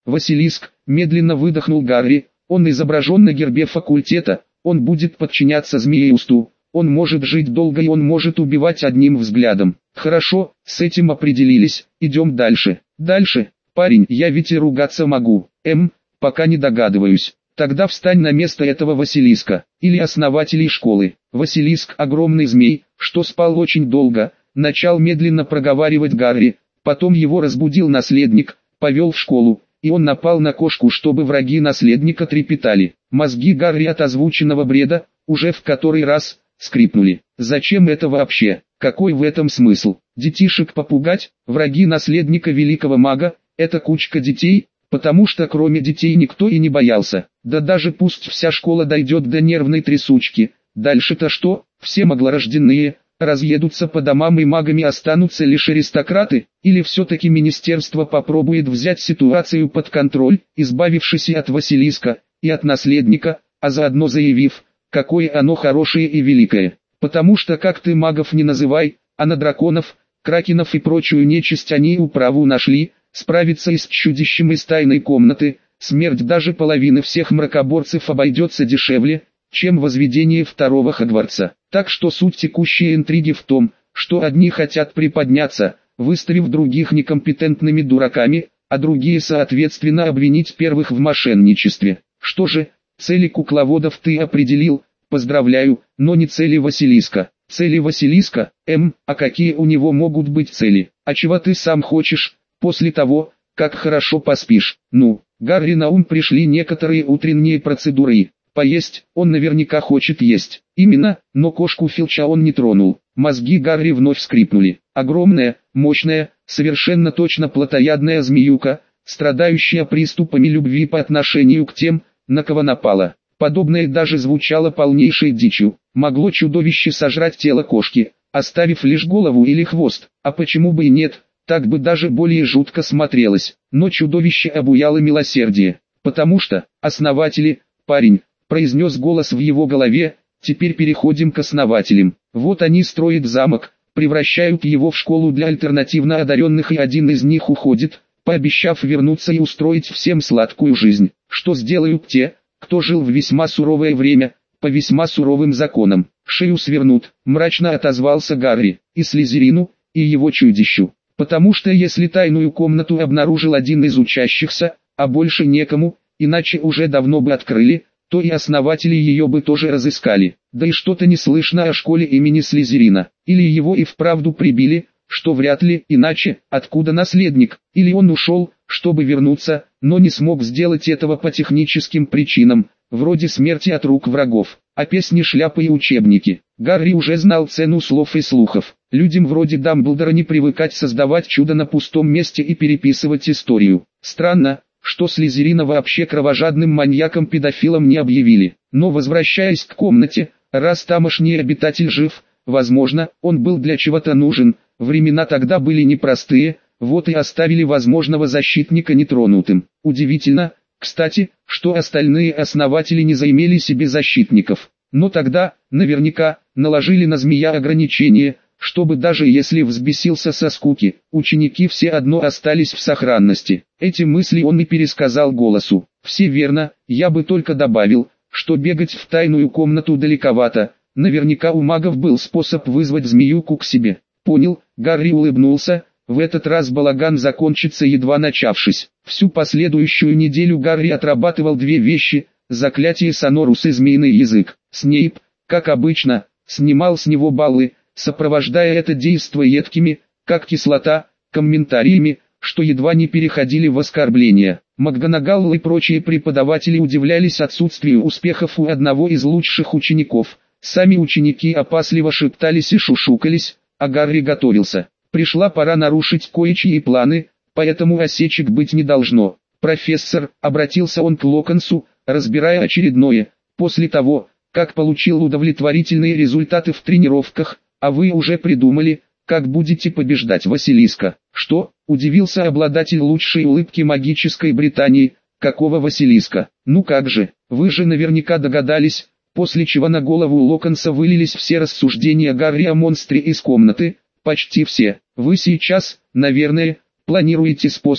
Василиск, медленно выдохнул Гарри, он изображен на гербе факультета, он будет подчиняться Змееусту, он может жить долго и он может убивать одним взглядом. Хорошо, с этим определились, идем дальше. Дальше, парень, я ведь и ругаться могу. Пока не догадываюсь. Тогда встань на место этого Василиска, или основателей школы. Василиск, огромный змей, что спал очень долго, начал медленно проговаривать Гарри, потом его разбудил наследник, повел в школу, и он напал на кошку, чтобы враги наследника трепетали. Мозги Гарри от озвученного бреда, уже в который раз, скрипнули. Зачем это вообще? Какой в этом смысл? Детишек попугать? Враги наследника великого мага, это кучка детей? Потому что кроме детей никто и не боялся. Да даже пусть вся школа дойдет до нервной трясучки. Дальше-то что? Все маглорожденные разъедутся по домам и магами останутся лишь аристократы? Или все-таки министерство попробует взять ситуацию под контроль, избавившись и от Василиска, и от наследника, а заодно заявив, какое оно хорошее и великое. Потому что как ты магов не называй, а на драконов, кракенов и прочую нечисть они управу нашли, справиться и с чудищем из тайной комнаты, смерть даже половины всех мракоборцев обойдется дешевле, чем возведение второго Хогвартса. Так что суть текущей интриги в том, что одни хотят приподняться, выставив других некомпетентными дураками, а другие соответственно обвинить первых в мошенничестве. Что же, цели кукловодов ты определил, поздравляю, но не цели Василиска. Цели Василиска, а какие у него могут быть цели? А чего ты сам хочешь? После того, как хорошо поспишь. Гарри на ум пришли некоторые утренние процедуры. Поесть, он наверняка хочет есть. Именно, но кошку Филча он не тронул. Мозги Гарри вновь скрипнули. Огромная, мощная, совершенно точно плотоядная змеюка, страдающая приступами любви по отношению к тем, на кого напала. Подобное даже звучало полнейшей дичью. Могло чудовище сожрать тело кошки, оставив лишь голову или хвост, а почему бы и нет? Так бы даже более жутко смотрелось, но чудовище обуяло милосердие, потому что, основатели, парень, произнес голос в его голове, теперь переходим к основателям. Вот они строят замок, превращают его в школу для альтернативно одаренных и один из них уходит, пообещав вернуться и устроить всем сладкую жизнь. Что сделают те, кто жил в весьма суровое время, по весьма суровым законам? Шею свернут, мрачно отозвался Гарри, и Слизерину, и его чудищу. Потому что если тайную комнату обнаружил один из учащихся, а больше некому, иначе уже давно бы открыли, то и основатели ее бы тоже разыскали. Да и что-то не слышно о школе имени Слизерина. Или его и вправду прибили, что вряд ли, иначе, откуда наследник? Или он ушел, чтобы вернуться, но не смог сделать этого по техническим причинам, вроде смерти от рук врагов. А песни, шляпы и учебники. Гарри уже знал цену слов и слухов. Людям вроде Дамблдора не привыкать создавать чудо на пустом месте и переписывать историю. Странно, что Слизерина вообще кровожадным маньяком-педофилом не объявили. Но возвращаясь к комнате, раз тамошний обитатель жив, возможно, он был для чего-то нужен, времена тогда были непростые, вот и оставили возможного защитника нетронутым. Удивительно, кстати, что остальные основатели не заимели себе защитников. Но тогда, наверняка, наложили на змея ограничения, чтобы даже если взбесился со скуки, ученики все одно остались в сохранности. Эти мысли он и пересказал голосу. Все верно, я бы только добавил, что бегать в тайную комнату далековато, наверняка у магов был способ вызвать змеюку к себе. Понял, Гарри улыбнулся, в этот раз балаган закончится едва начавшись. Всю последующую неделю Гарри отрабатывал две вещи: заклятие Сонорус и змеиный язык. Снейп, как обычно, снимал с него баллы, сопровождая это действо едкими, как кислота, комментариями, что едва не переходили в оскорбления. МакГонагалл и прочие преподаватели удивлялись отсутствию успехов у одного из лучших учеников. Сами ученики опасливо шептались и шушукались, а Гарри готовился. Пришла пора нарушить кое-чьи планы, поэтому осечек быть не должно. «Профессор», — обратился он к Локонсу, разбирая очередное, «после того, как получил удовлетворительные результаты в тренировках, а вы уже придумали, как будете побеждать Василиска». «Что?» — удивился обладатель лучшей улыбки магической Британии. «Какого Василиска? Ну как же, вы же наверняка догадались», после чего на голову Локонса вылились все рассуждения Гарри о монстре из комнаты. «Почти все. Вы сейчас, наверное, планируете способ,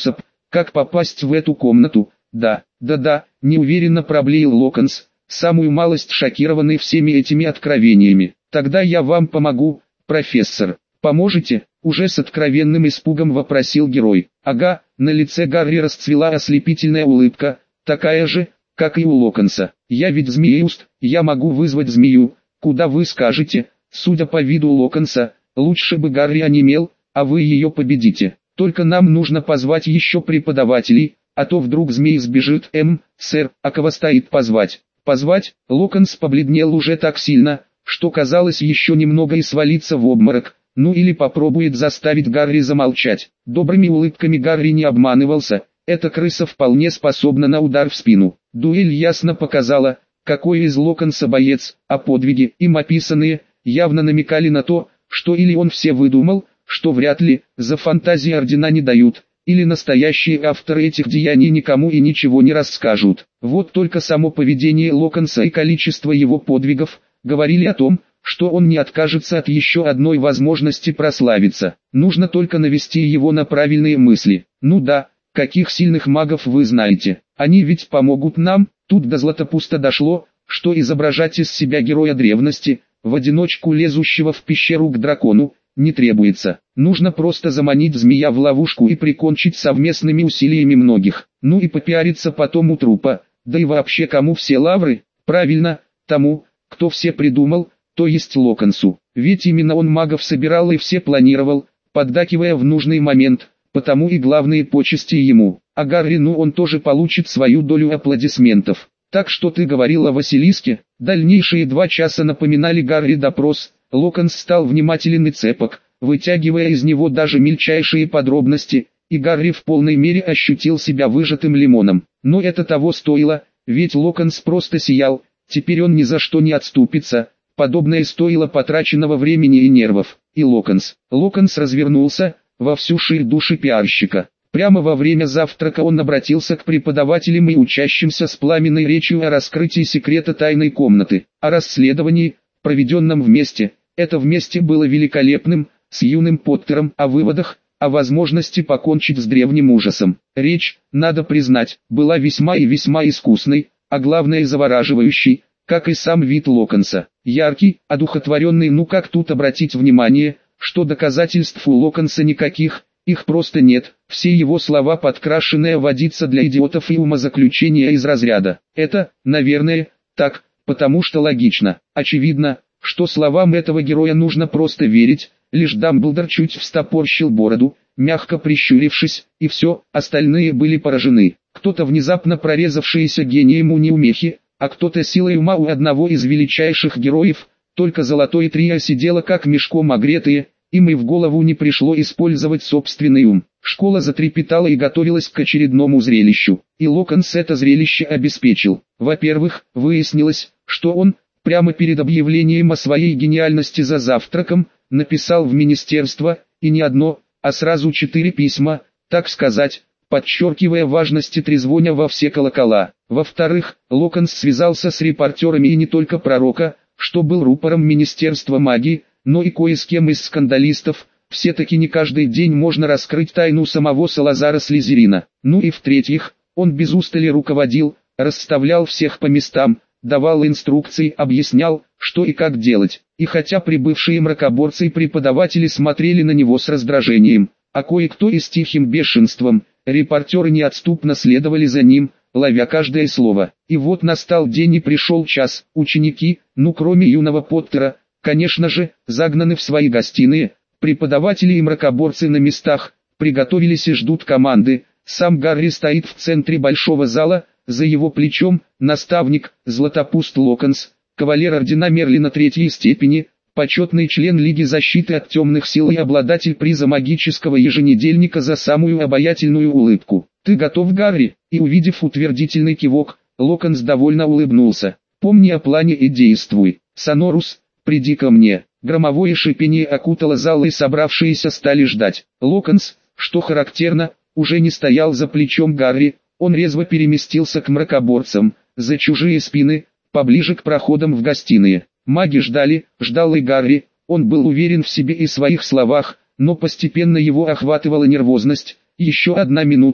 Как попасть в эту комнату? Да, неуверенно проблеял Локонс, самую малость шокированный всеми этими откровениями. Тогда я вам помогу, профессор. Поможете? Уже с откровенным испугом вопросил герой. Ага, на лице Гарри расцвела ослепительная улыбка, такая же, как и у Локонса. Я ведь змееуст, я могу вызвать змею, куда вы скажете. Судя по виду Локонса, лучше бы Гарри онемел, а вы ее победите. Только нам нужно позвать еще преподавателей, а то вдруг змей сбежит. Сэр, а кого стоит позвать? Позвать? Локонс побледнел уже так сильно, что казалось еще немного и свалиться в обморок. Ну или попробует заставить Гарри замолчать. Добрыми улыбками Гарри не обманывался, эта крыса вполне способна на удар в спину. Дуэль ясно показала, какой из Локонса боец, а подвиги, им описанные, явно намекали на то, что или он все выдумал, что вряд ли, за фантазии ордена не дают, или настоящие авторы этих деяний никому и ничего не расскажут. Вот только само поведение Локонса и количество его подвигов говорили о том, что он не откажется от еще одной возможности прославиться. Нужно только навести его на правильные мысли. Ну да, каких сильных магов вы знаете? Они ведь помогут нам. Тут до Златопуста дошло, что изображать из себя героя древности, в одиночку лезущего в пещеру к дракону, не требуется. Нужно просто заманить змея в ловушку и прикончить совместными усилиями многих. Ну и попиариться потом у трупа. Да и вообще кому все лавры? Правильно, тому, кто все придумал, то есть Локонсу. Ведь именно он магов собирал и все планировал, поддакивая в нужный момент, потому и главные почести ему. А Гарри, он тоже получит свою долю аплодисментов. Так что ты говорил о Василиске? Дальнейшие 2 часа напоминали Гарри допрос. Локонс стал внимателен и цепок, вытягивая из него даже мельчайшие подробности, и Гарри в полной мере ощутил себя выжатым лимоном. Но это того стоило, ведь Локонс просто сиял, теперь он ни за что не отступится. Подобное стоило потраченного времени и нервов. И Локонс развернулся во всю ширь души пиарщика. Прямо во время завтрака он обратился к преподавателям и учащимся с пламенной речью о раскрытии секрета тайной комнаты, о расследовании, проведенном вместе. Это вместе было великолепным, с юным Поттером, о выводах, о возможности покончить с древним ужасом. Речь, надо признать, была весьма и весьма искусной, а главное завораживающей, как и сам вид Локонса. Яркий, одухотворенный, как тут обратить внимание, что доказательств у Локонса никаких, их просто нет, все его слова подкрашенная водица для идиотов и умозаключения из разряда. Это, наверное, так, потому что логично. Очевидно, что словам этого героя нужно просто верить, лишь Дамблдор чуть встопорщил бороду, мягко прищурившись, и все, остальные были поражены. Кто-то внезапно прорезавшийся гением у неумехи, а кто-то силой ума у одного из величайших героев, только золотое трио сидело как мешком огретые, им и в голову не пришло использовать собственный ум. Школа затрепетала и готовилась к очередному зрелищу, и Локонс это зрелище обеспечил. Во-первых, выяснилось, что он, прямо перед объявлением о своей гениальности за завтраком, написал в министерство, и не одно, а сразу 4 письма, так сказать, подчеркивая важность и трезвоня во все колокола. Во-вторых, Локонс связался с репортерами и не только Пророка, что был рупором Министерства магии, но и кое с кем из скандалистов. Все-таки не каждый день можно раскрыть тайну самого Салазара Слизерина. Ну и в-третьих, он без устали руководил, расставлял всех по местам, давал инструкции, объяснял, что и как делать. И хотя прибывшие мракоборцы и преподаватели смотрели на него с раздражением, а кое-кто и с тихим бешенством, репортеры неотступно следовали за ним, ловя каждое слово. И вот настал день и пришел час. Ученики, кроме юного Поттера, конечно же, загнаны в свои гостиные. Преподаватели и мракоборцы на местах, приготовились и ждут команды. Сам Гарри стоит в центре большого зала, за его плечом наставник, Златопуст Локонс, кавалер ордена Мерлина 3-й степени, почетный член Лиги защиты от темных сил и обладатель приза магического еженедельника за самую обаятельную улыбку. «Ты готов, Гарри?» И увидев утвердительный кивок, Локонс довольно улыбнулся. «Помни о плане и действуй. Сонорус, приди ко мне». Громовое шипение окутало зал и собравшиеся стали ждать. Локонс, что характерно, уже не стоял за плечом Гарри, он резво переместился к мракоборцам, за чужие спины, поближе к проходам в гостиные. Маги ждал и Гарри, он был уверен в себе и своих словах, но постепенно его охватывала нервозность. Еще 1 минута,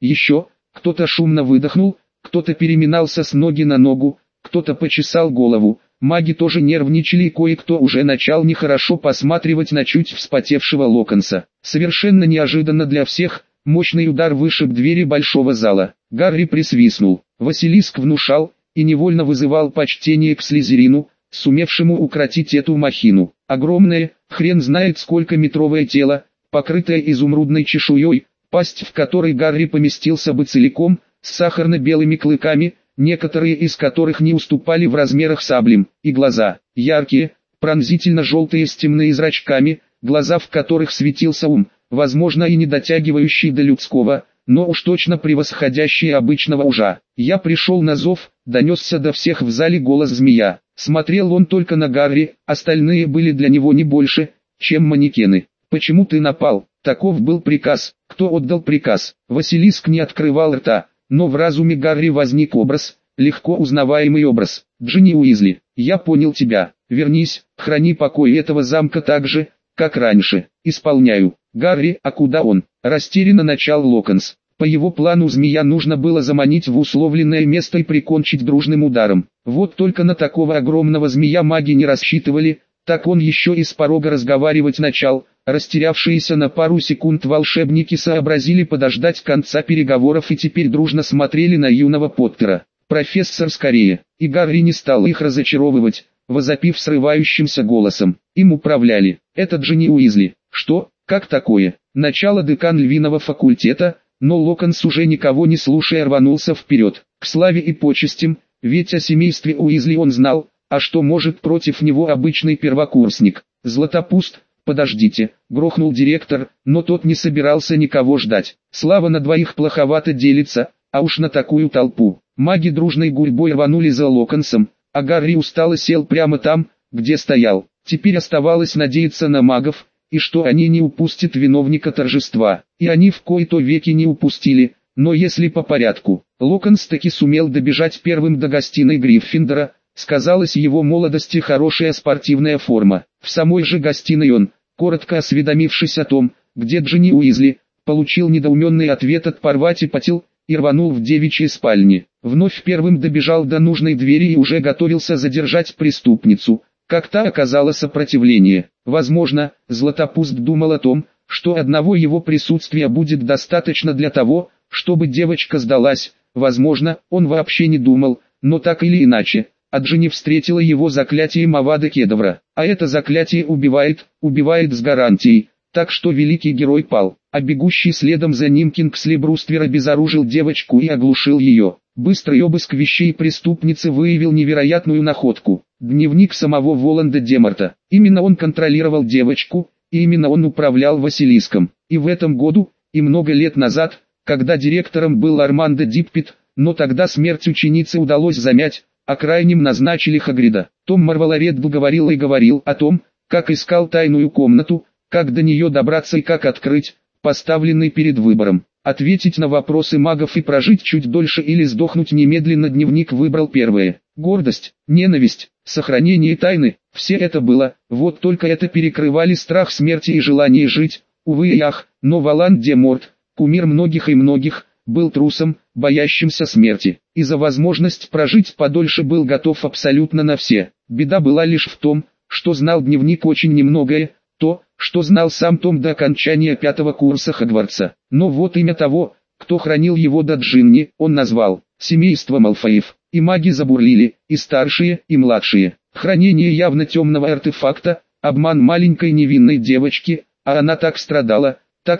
Еще, кто-то шумно выдохнул, кто-то переминался с ноги на ногу, кто-то почесал голову. Маги тоже нервничали и кое-кто уже начал нехорошо посматривать на чуть вспотевшего Локонса. Совершенно неожиданно для всех, мощный удар вышиб двери большого зала. Гарри присвистнул. Василиск внушал и невольно вызывал почтение к Слизерину, сумевшему укротить эту махину. Огромное, хрен знает сколько метровое тело, покрытое изумрудной чешуей, пасть в которой Гарри поместился бы целиком, с сахарно-белыми клыками, некоторые из которых не уступали в размерах саблям, и глаза, яркие, пронзительно-желтые с темными зрачками, глаза в которых светился ум, возможно и не дотягивающий до людского, но уж точно превосходящий обычного ужа. «Я пришел на зов», — донесся до всех в зале голос змея. Смотрел он только на Гарри, остальные были для него не больше, чем манекены. «Почему ты напал?» Таков был приказ. Кто отдал приказ? Василиск не открывал рта, но в разуме Гарри возник образ, легко узнаваемый образ. «Джинни Уизли, я понял тебя. Вернись, храни покой этого замка так же, как раньше». «Исполняю». «Гарри, а куда он?» Растерянно начал Локонс. По его плану змея нужно было заманить в условленное место и прикончить дружным ударом. Вот только на такого огромного змея маги не рассчитывали, так он еще и с порога разговаривать начал. Растерявшиеся на пару секунд волшебники сообразили подождать конца переговоров и теперь дружно смотрели на юного Поттера. «Профессор, скорее!» И Гарри не стал их разочаровывать, возопив срывающимся голосом. Им управляли. «Это Джинни Уизли». «Что? Как такое?» Начало декан львиного факультета, но Локонс уже никого не слушая рванулся вперед. К славе и почестям, ведь о семействе Уизли он знал, а что может против него обычный первокурсник? «Златопуст, подождите», — грохнул директор, но тот не собирался никого ждать. Слава на двоих плоховато делится, а уж на такую толпу. Маги дружной гурьбой рванули за Локонсом, а Гарри устало сел прямо там, где стоял. Теперь оставалось надеяться на магов, и что они не упустят виновника торжества. И они в кои-то веки не упустили, но если по порядку. Локонс таки сумел добежать первым до гостиной Гриффиндора, сказалась его молодости хорошая спортивная форма. В самой же гостиной он, коротко осведомившись о том, где Джинни Уизли, получил недоуменный ответ от Парвати-Патил и рванул в девичьей спальне. Вновь первым добежал до нужной двери и уже готовился задержать преступницу, как та оказала сопротивление. Возможно, Златопуст думал о том, что одного его присутствия будет достаточно для того, чтобы девочка сдалась. Возможно, он вообще не думал, но так или иначе, Джинни встретила его заклятием Авада Кедавра. А это заклятие убивает с гарантией, так что великий герой пал. А бегущий следом за ним Кингсли Бруствер обезоружил девочку и оглушил ее. Быстрый обыск вещей преступницы выявил невероятную находку. Дневник самого Волан-де-Морта. Именно он контролировал девочку, и именно он управлял Василиском. И в этом году, и много лет назад, когда директором был Армандо Диппет, но тогда смерть ученицы удалось замять, а крайним назначили Хагрида. Том Марвелореддл говорил и говорил о том, как искал тайную комнату, как до нее добраться и как открыть, поставленный перед выбором. Ответить на вопросы магов и прожить чуть дольше или сдохнуть немедленно. Дневник выбрал первое. Гордость, ненависть, сохранение тайны, все это было, вот только это перекрывали страх смерти и желание жить. Увы и ах, но Волан-де-Морт, кумир многих и многих, был трусом, боящимся смерти, и за возможность прожить подольше был готов абсолютно на все. Беда была лишь в том, что знал дневник очень немногое, то, что знал сам Том до окончания 5-го курса Хогвартса. Но вот имя того, кто хранил его до Джинни, он назвал семейство Малфоев. И маги забурлили, и старшие, и младшие. Хранение явно темного артефакта, обман маленькой невинной девочки, а она так страдала,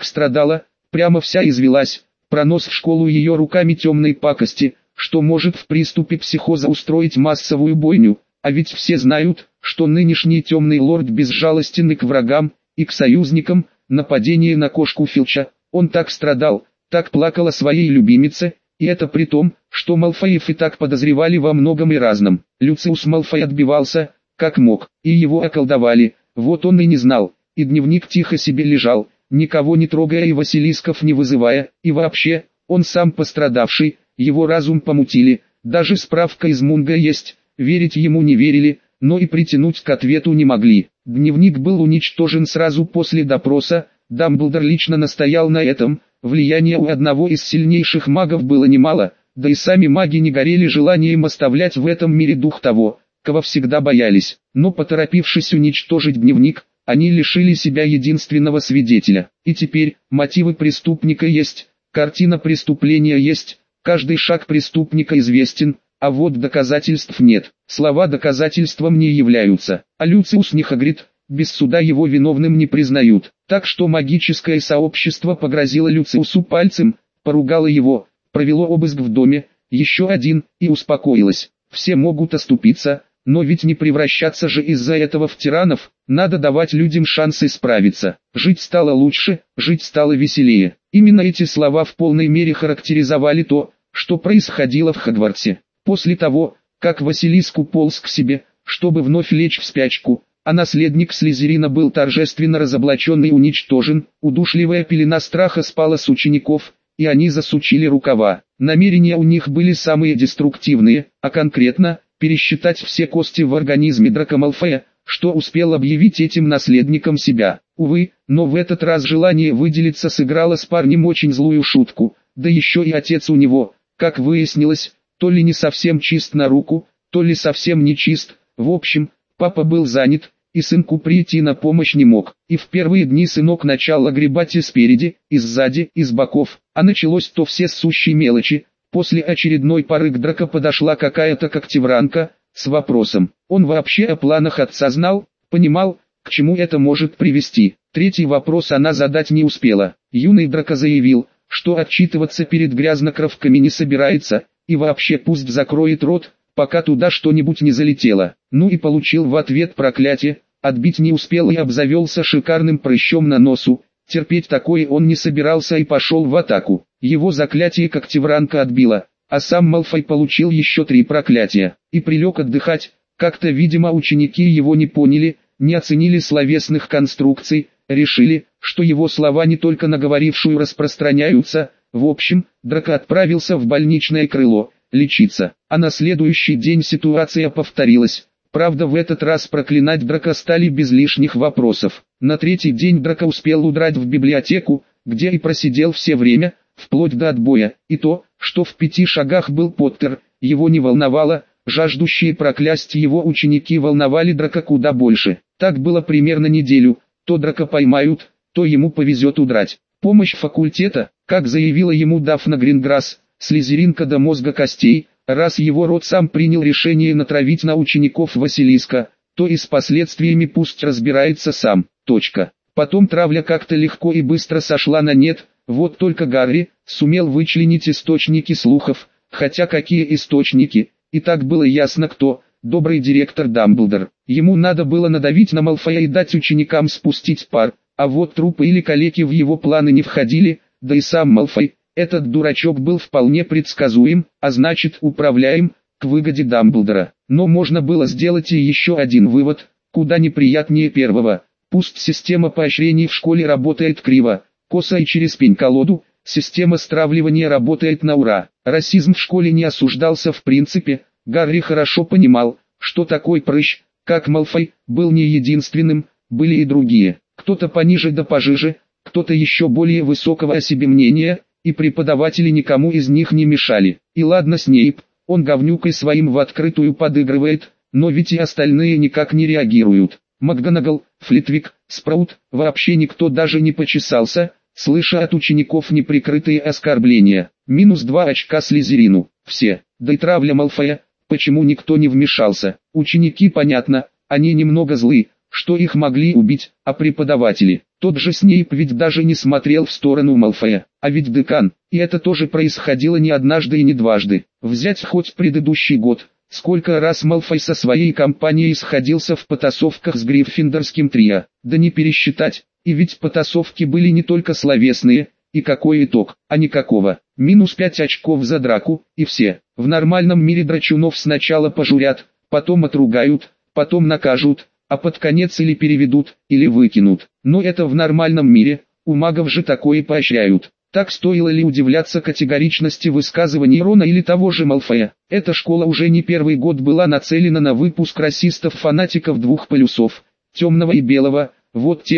прямо вся извелась. Пронос в школу ее руками темной пакости, что может в приступе психоза устроить массовую бойню. А ведь все знают, что нынешний темный лорд безжалостен к врагам, и к союзникам. Нападение на кошку Филча, он так страдал, так плакал о своей любимице, и это при том, что Малфоев и так подозревали во многом и разном. Люциус Малфой отбивался, как мог, и его околдовали, вот он и не знал, и дневник тихо себе лежал, никого не трогая и Василисков не вызывая, и вообще, он сам пострадавший, его разум помутили, даже справка из Мунга есть, верить ему не верили, но и притянуть к ответу не могли. Дневник был уничтожен сразу после допроса, Дамблдор лично настоял на этом, влияния у одного из сильнейших магов было немало, да и сами маги не горели желанием оставлять в этом мире дух того, кого всегда боялись. Но поторопившись уничтожить дневник, они лишили себя единственного свидетеля. И теперь, мотивы преступника есть, картина преступления есть, каждый шаг преступника известен, а вот доказательств нет. Слова доказательством не являются, а Люциус не Хагрид, без суда его виновным не признают. Так что магическое сообщество погрозило Люциусу пальцем, поругало его, провело обыск в доме, еще один, и успокоилось. Все могут оступиться, но ведь не превращаться же из-за этого в тиранов, надо давать людям шанс исправиться. Жить стало лучше, жить стало веселее. Именно эти слова в полной мере характеризовали то, что происходило в Хогвартсе. После того, как Василиск уполз к себе, чтобы вновь лечь в спячку, а наследник Слизерина был торжественно разоблачен и уничтожен, удушливая пелена страха спала с учеников, и они засучили рукава. Намерения у них были самые деструктивные, а конкретно, пересчитать все кости в организме Драко Малфоя, что успел объявить этим наследником себя. Увы, но в этот раз желание выделиться сыграло с парнем очень злую шутку, да еще и отец у него, как выяснилось, то ли не совсем чист на руку, то ли совсем не чист, в общем, папа был занят, и сынку прийти на помощь не мог. И в первые дни сынок начал огребать и спереди, и сзади, и с боков, а началось то все сущие мелочи. После очередной пары к Драко подошла какая-то когтевранка, с вопросом. Он вообще о планах отца знал, понимал, к чему это может привести. Третий вопрос она задать не успела. Юный Драко заявил, что отчитываться перед грязнокровками не собирается, и вообще пусть закроет рот, пока туда что-нибудь не залетело. Ну и получил в ответ проклятие, отбить не успел и обзавелся шикарным прыщом на носу. Терпеть такое он не собирался и пошел в атаку. Его заклятие когтевранка отбило, а сам Малфой получил еще 3 проклятия, и прилег отдыхать. Как-то видимо ученики его не поняли, не оценили словесных конструкций, решили, что его слова не только на говорившую распространяются. В общем, Драко отправился в больничное крыло, лечиться. А на следующий день ситуация повторилась. Правда, в этот раз проклинать Драко стали без лишних вопросов. На третий день Драко успел удрать в библиотеку, где и просидел все время, вплоть до отбоя. И то, что в 5 шагах был Поттер, его не волновало, жаждущие проклясть его ученики волновали Драко куда больше. Так было примерно неделю, то Драко поймают, то ему повезет удрать. Помощь факультета, как заявила ему Дафна Гринграсс, слизеринка до мозга костей, раз его род сам принял решение натравить на учеников Василиска, то и с последствиями пусть разбирается сам. Потом травля как-то легко и быстро сошла на нет, вот только Гарри сумел вычленить источники слухов, хотя какие источники, и так было ясно кто, добрый директор Дамблдор. Ему надо было надавить на Малфоя и дать ученикам спустить пар, а вот трупы или калеки в его планы не входили, да и сам Малфой, этот дурачок был вполне предсказуем, а значит управляем, к выгоде Дамблдора. Но можно было сделать и еще один вывод, куда неприятнее первого. Пусть система поощрений в школе работает криво, косо и через пень-колоду, система стравливания работает на ура. Расизм в школе не осуждался в принципе, Гарри хорошо понимал, что такой прыщ, как Малфой, был не единственным, были и другие. Кто-то пониже да пожиже, кто-то еще более высокого о себе мнения, и преподаватели никому из них не мешали. И ладно Снейп, он говнюкой своим в открытую подыгрывает, но ведь и остальные никак не реагируют. МакГонагал, Флитвик, Спраут, вообще никто даже не почесался, слыша от учеников неприкрытые оскорбления. -2 очка Слизерину. Все, да и травля Малфоя, почему никто не вмешался. Ученики понятно, они немного злы, что их могли убить, а преподаватели. Тот же Снейп ведь даже не смотрел в сторону Малфоя, а ведь декан, и это тоже происходило не однажды и не дважды. Взять хоть предыдущий год, сколько раз Малфой со своей компанией сходился в потасовках с гриффиндорским трио, да не пересчитать, и ведь потасовки были не только словесные, и какой итог, а никакого. -5 очков за драку, и все. В нормальном мире драчунов сначала пожурят, потом отругают, потом накажут, а под конец или переведут, или выкинут. Но это в нормальном мире, у магов же такое поощряют. Так стоило ли удивляться категоричности высказываний Рона или того же Малфоя? Эта школа уже не первый год была нацелена на выпуск расистов-фанатиков двух полюсов, темного и белого. Вот те,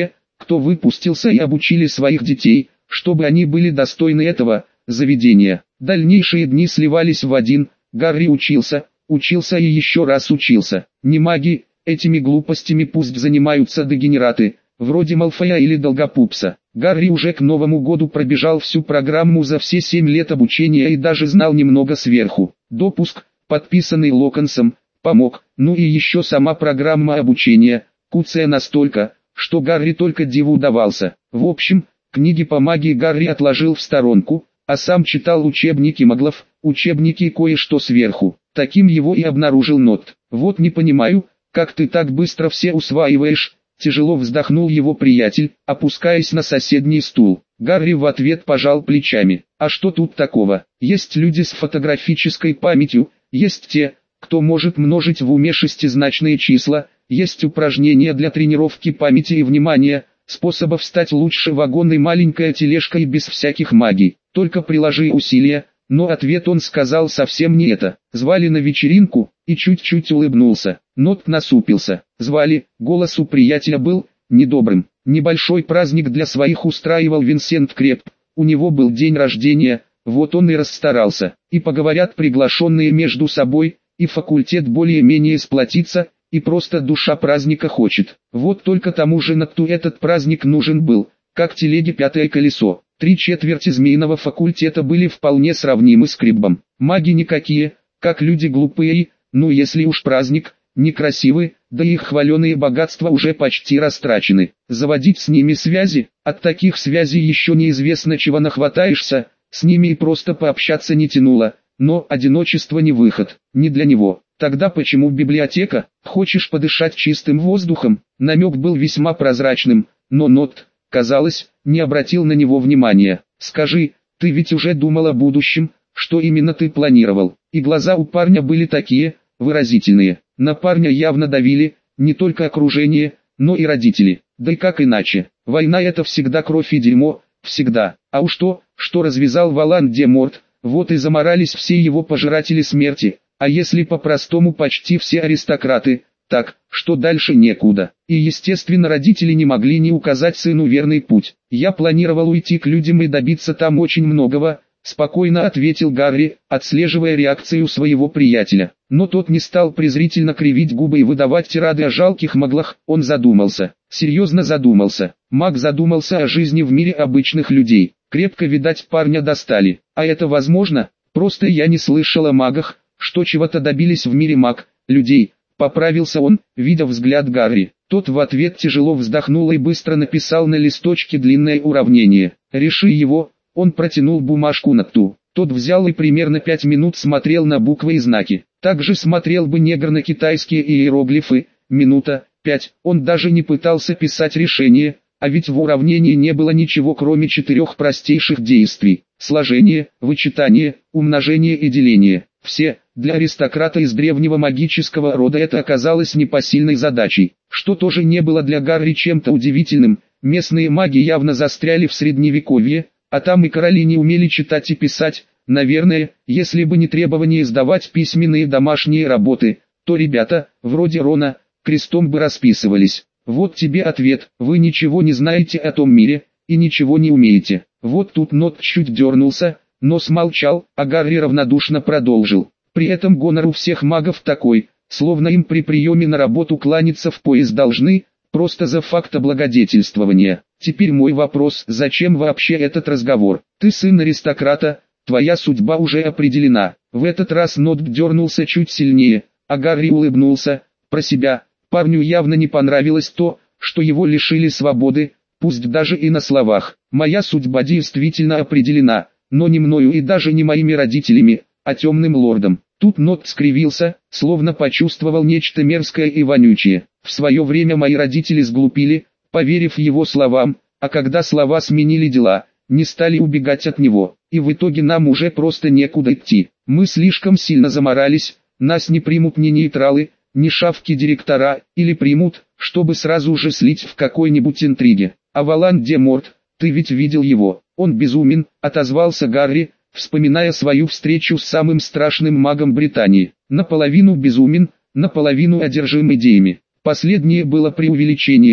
кто выпустился и обучили своих детей, чтобы они были достойны этого заведения. Дальнейшие дни сливались в один. Гарри учился и еще раз учился. Не маги, этими глупостями пусть занимаются дегенераты, вроде Малфоя или Долгопупса. Гарри уже к Новому году пробежал всю программу за все 7 лет обучения и даже знал немного сверху. Допуск, подписанный Локонсом, помог, ну и еще сама программа обучения, куцая настолько, что Гарри только диву давался. В общем, книги по магии Гарри отложил в сторонку, а сам читал учебники маглов, учебники кое-что сверху. Таким его и обнаружил Нот. «Вот не понимаю, как ты так быстро все усваиваешь», тяжело вздохнул его приятель, опускаясь на соседний стул. Гарри в ответ пожал плечами. «А что тут такого? Есть люди с фотографической памятью, есть те, кто может множить в уме шестизначные числа, есть упражнения для тренировки памяти и внимания, способов стать лучше вагонной маленькая тележка и без всяких магий. Только приложи усилия». Но ответ он сказал совсем не это. Звали на вечеринку, и чуть-чуть улыбнулся. Нот насупился. Звали, голос у приятеля был недобрым. Небольшой праздник для своих устраивал Винсент Крепп. У него был день рождения, вот он и расстарался. И поговорят приглашенные между собой, и факультет более-менее сплотится, и просто душа праздника хочет. Вот только тому же Нотту этот праздник нужен был, как телеге пятое колесо. 3/4 змеиного факультета были вполне сравнимы с Криббом. Маги никакие, как люди глупые, ну если уж праздник, некрасивый, да их хваленые богатства уже почти растрачены. Заводить с ними связи, от таких связей еще неизвестно чего нахватаешься, с ними и просто пообщаться не тянуло, но одиночество не выход, не для него. Тогда почему библиотека? Хочешь подышать чистым воздухом? Намек был весьма прозрачным, но Нот, казалось, не обратил на него внимания. «Скажи, ты ведь уже думал о будущем, что именно ты планировал?» И глаза у парня были такие, выразительные. На парня явно давили, не только окружение, но и родители. Да и как иначе? Война — это всегда кровь и дерьмо, всегда. А уж то, что развязал Волан-де-Морт, вот и заморались все его пожиратели смерти, а если по-простому почти все аристократы, так, что дальше некуда. И естественно родители не могли не указать сыну верный путь. «Я планировал уйти к людям и добиться там очень многого», спокойно ответил Гарри, отслеживая реакцию своего приятеля. Но тот не стал презрительно кривить губы и выдавать тирады о жалких маглах. Он задумался, серьезно задумался. Маг задумался о жизни в мире обычных людей. Крепко, видать, парня достали. А это возможно? Просто я не слышал о магах, что чего-то добились в мире людей. Поправился он, видя взгляд Гарри. Тот в ответ тяжело вздохнул и быстро написал на листочке длинное уравнение. «Реши его». Он протянул бумажку Нотту. Тот взял и примерно 5 минут смотрел на буквы и знаки. Также смотрел бы негр на китайские иероглифы. Минута, 5. Он даже не пытался писать решение, а ведь в уравнении не было ничего кроме 4 простейших действий. Сложение, вычитание, умножение и деление. Все. Для аристократа из древнего магического рода это оказалось непосильной задачей, что тоже не было для Гарри чем-то удивительным. Местные маги явно застряли в средневековье, а там и короли не умели читать и писать. Наверное, если бы не требование сдавать письменные домашние работы, то ребята, вроде Рона, крестом бы расписывались. Вот тебе ответ: вы ничего не знаете о том мире, и ничего не умеете. Вот тут Нот чуть дернулся, но смолчал, а Гарри равнодушно продолжил. При этом гонор у всех магов такой, словно им при приеме на работу кланяться в пояс должны, просто за факт облагодетельствования. Теперь мой вопрос: зачем вообще этот разговор? Ты сын аристократа, твоя судьба уже определена. В этот раз Нот дернулся чуть сильнее, а Гарри улыбнулся, про себя. Парню явно не понравилось то, что его лишили свободы, пусть даже и на словах. Моя судьба действительно определена, но не мною и даже не моими родителями, а темным лордом. Тут Нот скривился, словно почувствовал нечто мерзкое и вонючее. В свое время мои родители сглупили, поверив его словам, а когда слова сменили дела, не стали убегать от него. И в итоге нам уже просто некуда идти. Мы слишком сильно заморались, нас не примут ни нейтралы, ни шавки-директора, или примут, чтобы сразу же слить в какой-нибудь интриге. А Волан-де-Морт, ты ведь видел его, он безумен, отозвался Гарри, вспоминая свою встречу с самым страшным магом Британии. Наполовину безумен, наполовину одержим идеями. Последнее было преувеличением,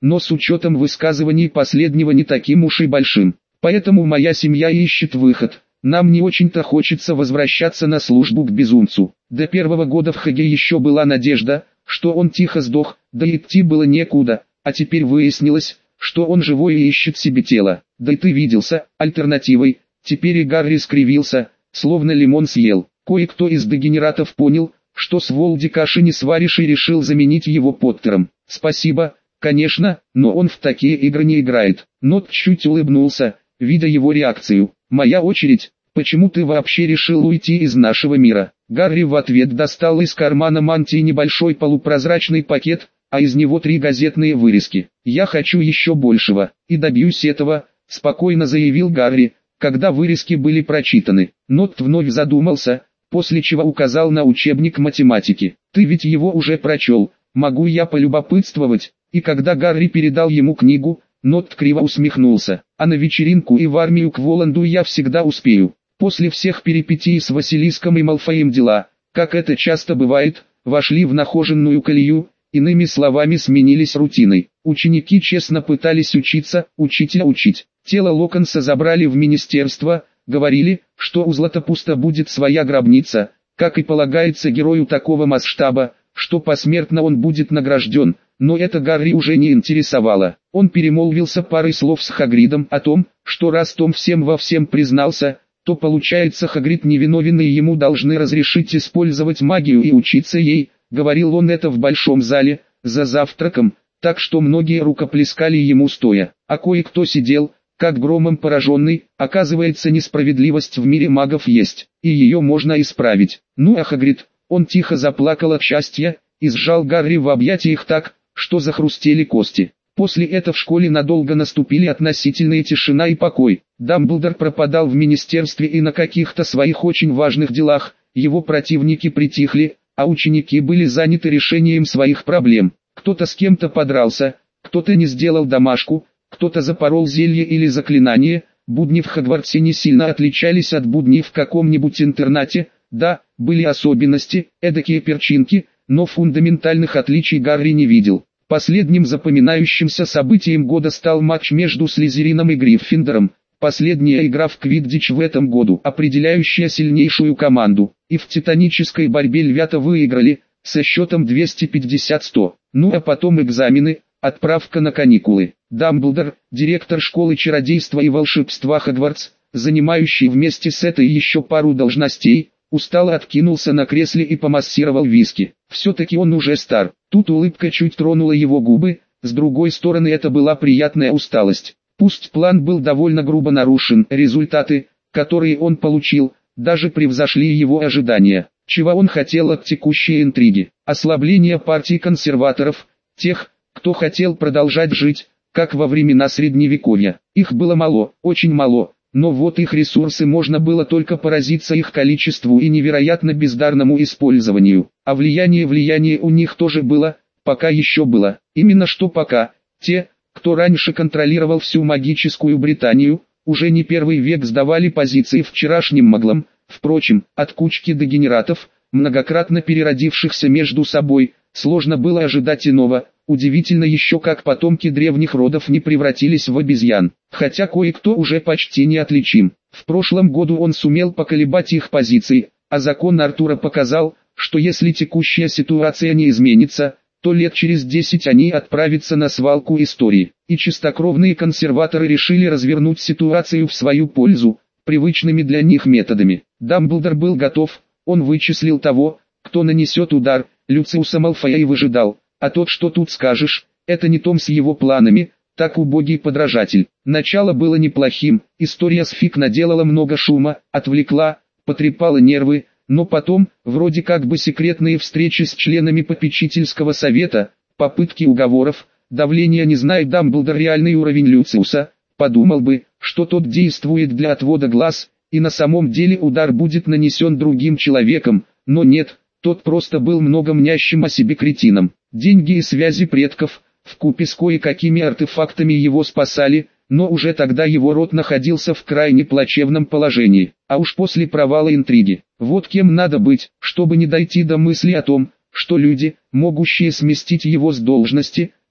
но с учетом высказываний последнего не таким уж и большим. Поэтому моя семья ищет выход. Нам не очень-то хочется возвращаться на службу к безумцу. До первого года в Хаге еще была надежда, что он тихо сдох, да идти было некуда, а теперь выяснилось, что он живой и ищет себе тело. Да и ты виделся альтернативой. Теперь и Гарри скривился, словно лимон съел. Кое-кто из дегенератов понял, что с Волди каши не сваришь, и решил заменить его Поттером. Спасибо, конечно, но он в такие игры не играет. Нот чуть улыбнулся, видя его реакцию. «Моя очередь. Почему ты вообще решил уйти из нашего мира?» Гарри в ответ достал из кармана мантии небольшой полупрозрачный пакет, а из него 3 газетные вырезки. «Я хочу еще большего, и добьюсь этого», — спокойно заявил Гарри, когда вырезки были прочитаны. Нот вновь задумался, после чего указал на учебник математики. «Ты ведь его уже прочел, могу я полюбопытствовать?» И когда Гарри передал ему книгу, Нот криво усмехнулся. «А на вечеринку и в армию к Воланду я всегда успею. После всех перипетий с Василиском и Малфоем дела, как это часто бывает, вошли в нахоженную колею, иными словами сменились рутиной. Ученики честно пытались учиться, учителя учить. Тело Локонса забрали в министерство, говорили, что у Златопуста будет своя гробница, как и полагается герою такого масштаба, что посмертно он будет награжден, но это Гарри уже не интересовало. Он перемолвился парой слов с Хагридом о том, что раз Том всем во всем признался, то получается Хагрид невиновен и ему должны разрешить использовать магию и учиться ей. Говорил он это в большом зале, за завтраком, так что многие рукоплескали ему стоя, а кое-кто сидел, как громом пораженный. Оказывается, несправедливость в мире магов есть, и ее можно исправить. Ну а Хагрид, он тихо заплакал от счастья, и сжал Гарри в объятиях так, что захрустели кости. После этого в школе надолго наступили относительная тишина и покой. Дамблдор пропадал в министерстве и на каких-то своих очень важных делах, его противники притихли, а ученики были заняты решением своих проблем. Кто-то с кем-то подрался, кто-то не сделал домашку, кто-то запорол зелье или заклинание. Будни в Хогвартсе не сильно отличались от будней в каком-нибудь интернате. Да, были особенности, эдакие перчинки, но фундаментальных отличий Гарри не видел. Последним запоминающимся событием года стал матч между Слизерином и Гриффиндором. Последняя игра в Квиддич в этом году, определяющая сильнейшую команду, и в титанической борьбе львята выиграли, со счетом 250-100. Ну а потом экзамены, отправка на каникулы. Дамблдор, директор школы чародейства и волшебства Хогвартс, занимающий вместе с этой еще пару должностей, устало откинулся на кресле и помассировал виски. Все-таки он уже стар. Тут улыбка чуть тронула его губы, с другой стороны это была приятная усталость. Пусть план был довольно грубо нарушен, результаты, которые он получил, даже превзошли его ожидания. Чего он хотел от текущей интриги? Ослабление партии консерваторов, тех, кто хотел продолжать жить, как во времена Средневековья. Их было мало, очень мало. Но вот их ресурсы можно было только поразиться их количеству и невероятно бездарному использованию. А влияние у них тоже было, пока еще было. Именно что пока. Те, кто раньше контролировал всю магическую Британию, уже не первый век сдавали позиции вчерашним маглам. Впрочем, от кучки дегенератов, многократно переродившихся между собой, сложно было ожидать иного. Удивительно еще, как потомки древних родов не превратились в обезьян, хотя кое-кто уже почти неотличим. В прошлом году он сумел поколебать их позиции, а закон Артура показал, что если текущая ситуация не изменится, то лет через 10 они отправятся на свалку истории. И чистокровные консерваторы решили развернуть ситуацию в свою пользу, привычными для них методами. Дамблдор был готов, он вычислил того, кто нанесет удар, Люциуса Малфоя, и выжидал. А тот, что тут скажешь, это не Том с его планами, так убогий подражатель. Начало было неплохим, история с Фиг наделала много шума, отвлекла, потрепала нервы, но потом, вроде как бы секретные встречи с членами попечительского совета, попытки уговоров, давление, не зная Дамблдор реальный уровень Люциуса, подумал бы, что тот действует для отвода глаз, и на самом деле удар будет нанесен другим человеком, но нет, тот просто был много мнящим о себе кретином. Деньги и связи предков, вкупе с кое-какими артефактами его спасали, но уже тогда его род находился в крайне плачевном положении. А уж после провала интриги, вот кем надо быть, чтобы не дойти до мысли о том, что люди, могущие сместить его с должности,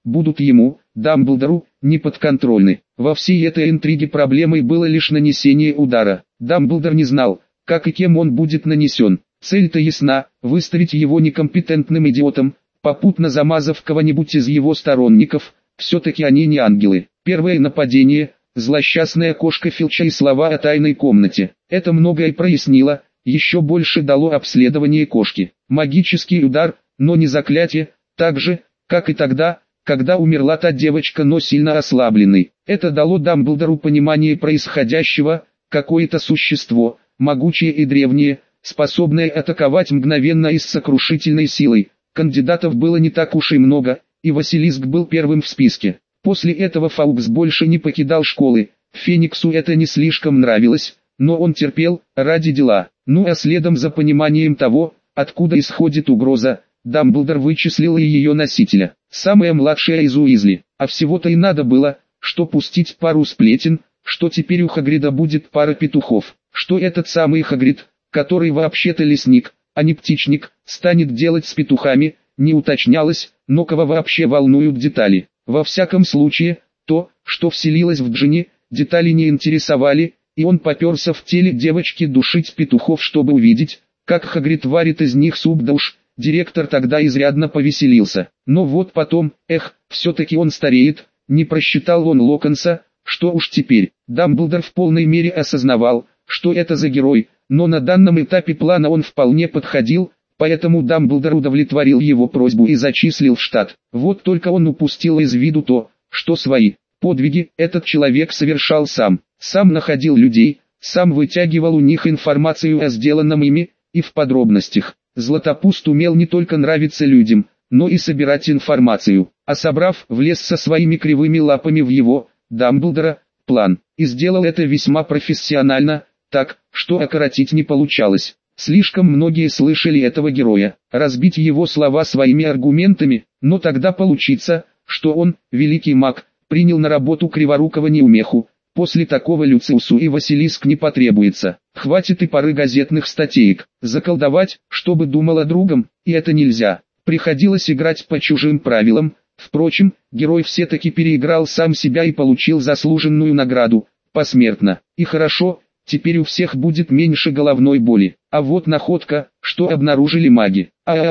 будут ему, Дамблдору, неподконтрольны. Во всей этой интриге проблемой было лишь нанесение удара. Дамблдор не знал, как и кем он будет нанесен. Цель-то ясна – выставить его некомпетентным идиотом, попутно замазав кого-нибудь из его сторонников. Все-таки они не ангелы. Первое нападение – злосчастная кошка Филча и слова о тайной комнате. Это многое прояснило, еще больше дало обследование кошки. Магический удар, но не заклятие, так же, как и тогда, когда умерла та девочка, но сильно ослабленный. Это дало Дамблдору понимание происходящего, какое-то существо, могучее и древнее, способное атаковать мгновенно и с сокрушительной силой. Кандидатов было не так уж и много, и Василиск был первым в списке. После этого Фаукс больше не покидал школы. Фениксу это не слишком нравилось, но он терпел, ради дела. Ну а следом за пониманием того, откуда исходит угроза, Дамблдор вычислил и ее носителя. Самая младшая из Уизли. А всего-то и надо было, что пустить пару сплетен, что теперь у Хагрида будет пара петухов. Что этот самый Хагрид, который вообще-то лесник, а не птичник, станет делать с петухами, не уточнялось, но кого вообще волнуют детали. Во всяком случае, то, что вселилось в Джинни, детали не интересовали, и он поперся в теле девочки душить петухов, чтобы увидеть, как Хагрид варит из них суп, да уж. Директор тогда изрядно повеселился. Но вот потом, все-таки он стареет, не просчитал он Локонса, что уж теперь. Дамблдор в полной мере осознавал, что это за герой, но на данном этапе плана он вполне подходил, поэтому Дамблдор удовлетворил его просьбу и зачислил в штат. Вот только он упустил из виду то, что свои подвиги этот человек совершал сам. Сам находил людей, сам вытягивал у них информацию о сделанном ими, и в подробностях. Златопуст умел не только нравиться людям, но и собирать информацию, а собрав, влез со своими кривыми лапами в его, Дамблдора, план, и сделал это весьма профессионально, так, что окоротить не получалось. Слишком многие слышали этого героя, разбить его слова своими аргументами, но тогда получится, что он, великий маг, принял на работу криворукого неумеху. После такого Люциусу и Василиск не потребуется. Хватит и пары газетных статеек. Заколдовать, чтобы думал о другом, и это нельзя. Приходилось играть по чужим правилам. Впрочем, герой все-таки переиграл сам себя и получил заслуженную награду, посмертно. И хорошо, теперь у всех будет меньше головной боли. А вот находка, что обнаружили маги.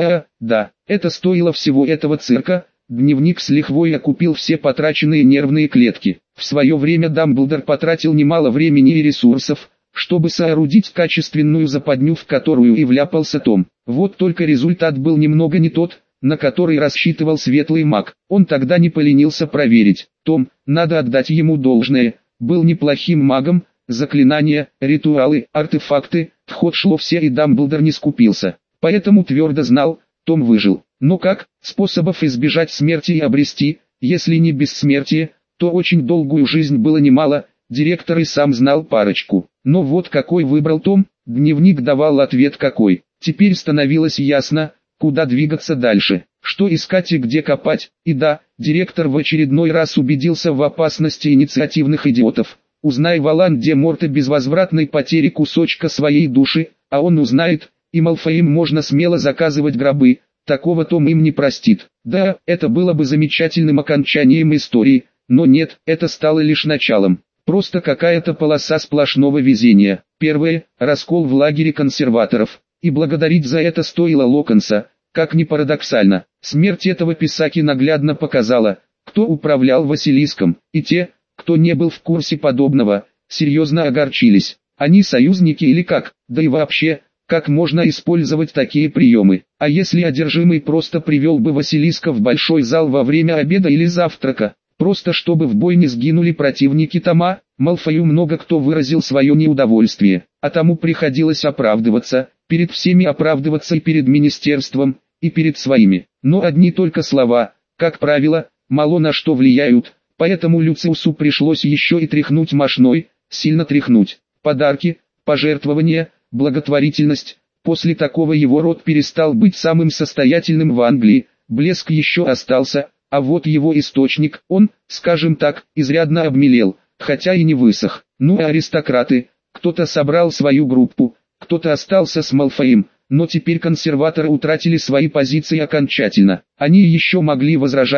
Да, это стоило всего этого цирка. Дневник с лихвой окупил все потраченные нервные клетки. В свое время Дамблдор потратил немало времени и ресурсов, чтобы соорудить качественную западню, в которую и вляпался Том. Вот только результат был немного не тот, на который рассчитывал светлый маг. Он тогда не поленился проверить. Том, надо отдать ему должное, был неплохим магом. Заклинания, ритуалы, артефакты, в ход шло все, и Дамблдор не скупился. Поэтому твердо знал, Том выжил. Но как, способов избежать смерти и обрести, если не бессмертие, то очень долгую жизнь было немало. Директор и сам знал парочку. Но вот какой выбрал Том, дневник давал ответ какой. Теперь становилось ясно, куда двигаться дальше, что искать и где копать. И да, директор в очередной раз убедился в опасности инициативных идиотов. Узнай Волан-де-Морта безвозвратной потери кусочка своей души, а он узнает, и Малфоим можно смело заказывать гробы. Такого Том им не простит. Да, это было бы замечательным окончанием истории, но нет, это стало лишь началом. Просто какая-то полоса сплошного везения. Первое – раскол в лагере консерваторов. И благодарить за это стоило Локонса. Как ни парадоксально, смерть этого писаки наглядно показала, кто управлял Василиском. И те, кто не был в курсе подобного, серьезно огорчились. Они союзники или как? Да и вообще, как можно использовать такие приемы? А если одержимый просто привел бы Василиска в большой зал во время обеда или завтрака? Просто чтобы в бой не сгинули противники Тома? Малфою много кто выразил свое неудовольствие, а тому приходилось оправдываться, перед всеми оправдываться и перед министерством, и перед своими. Но одни только слова, как правило, мало на что влияют, поэтому Люциусу пришлось еще и тряхнуть мошной, сильно тряхнуть. Подарки, пожертвования, благотворительность. После такого его род перестал быть самым состоятельным в Англии, блеск еще остался, а вот его источник, он, скажем так, изрядно обмелел, хотя и не высох. Ну а аристократы, кто-то собрал свою группу, кто-то остался с Малфоем, но теперь консерваторы утратили свои позиции окончательно. Они еще могли возражать,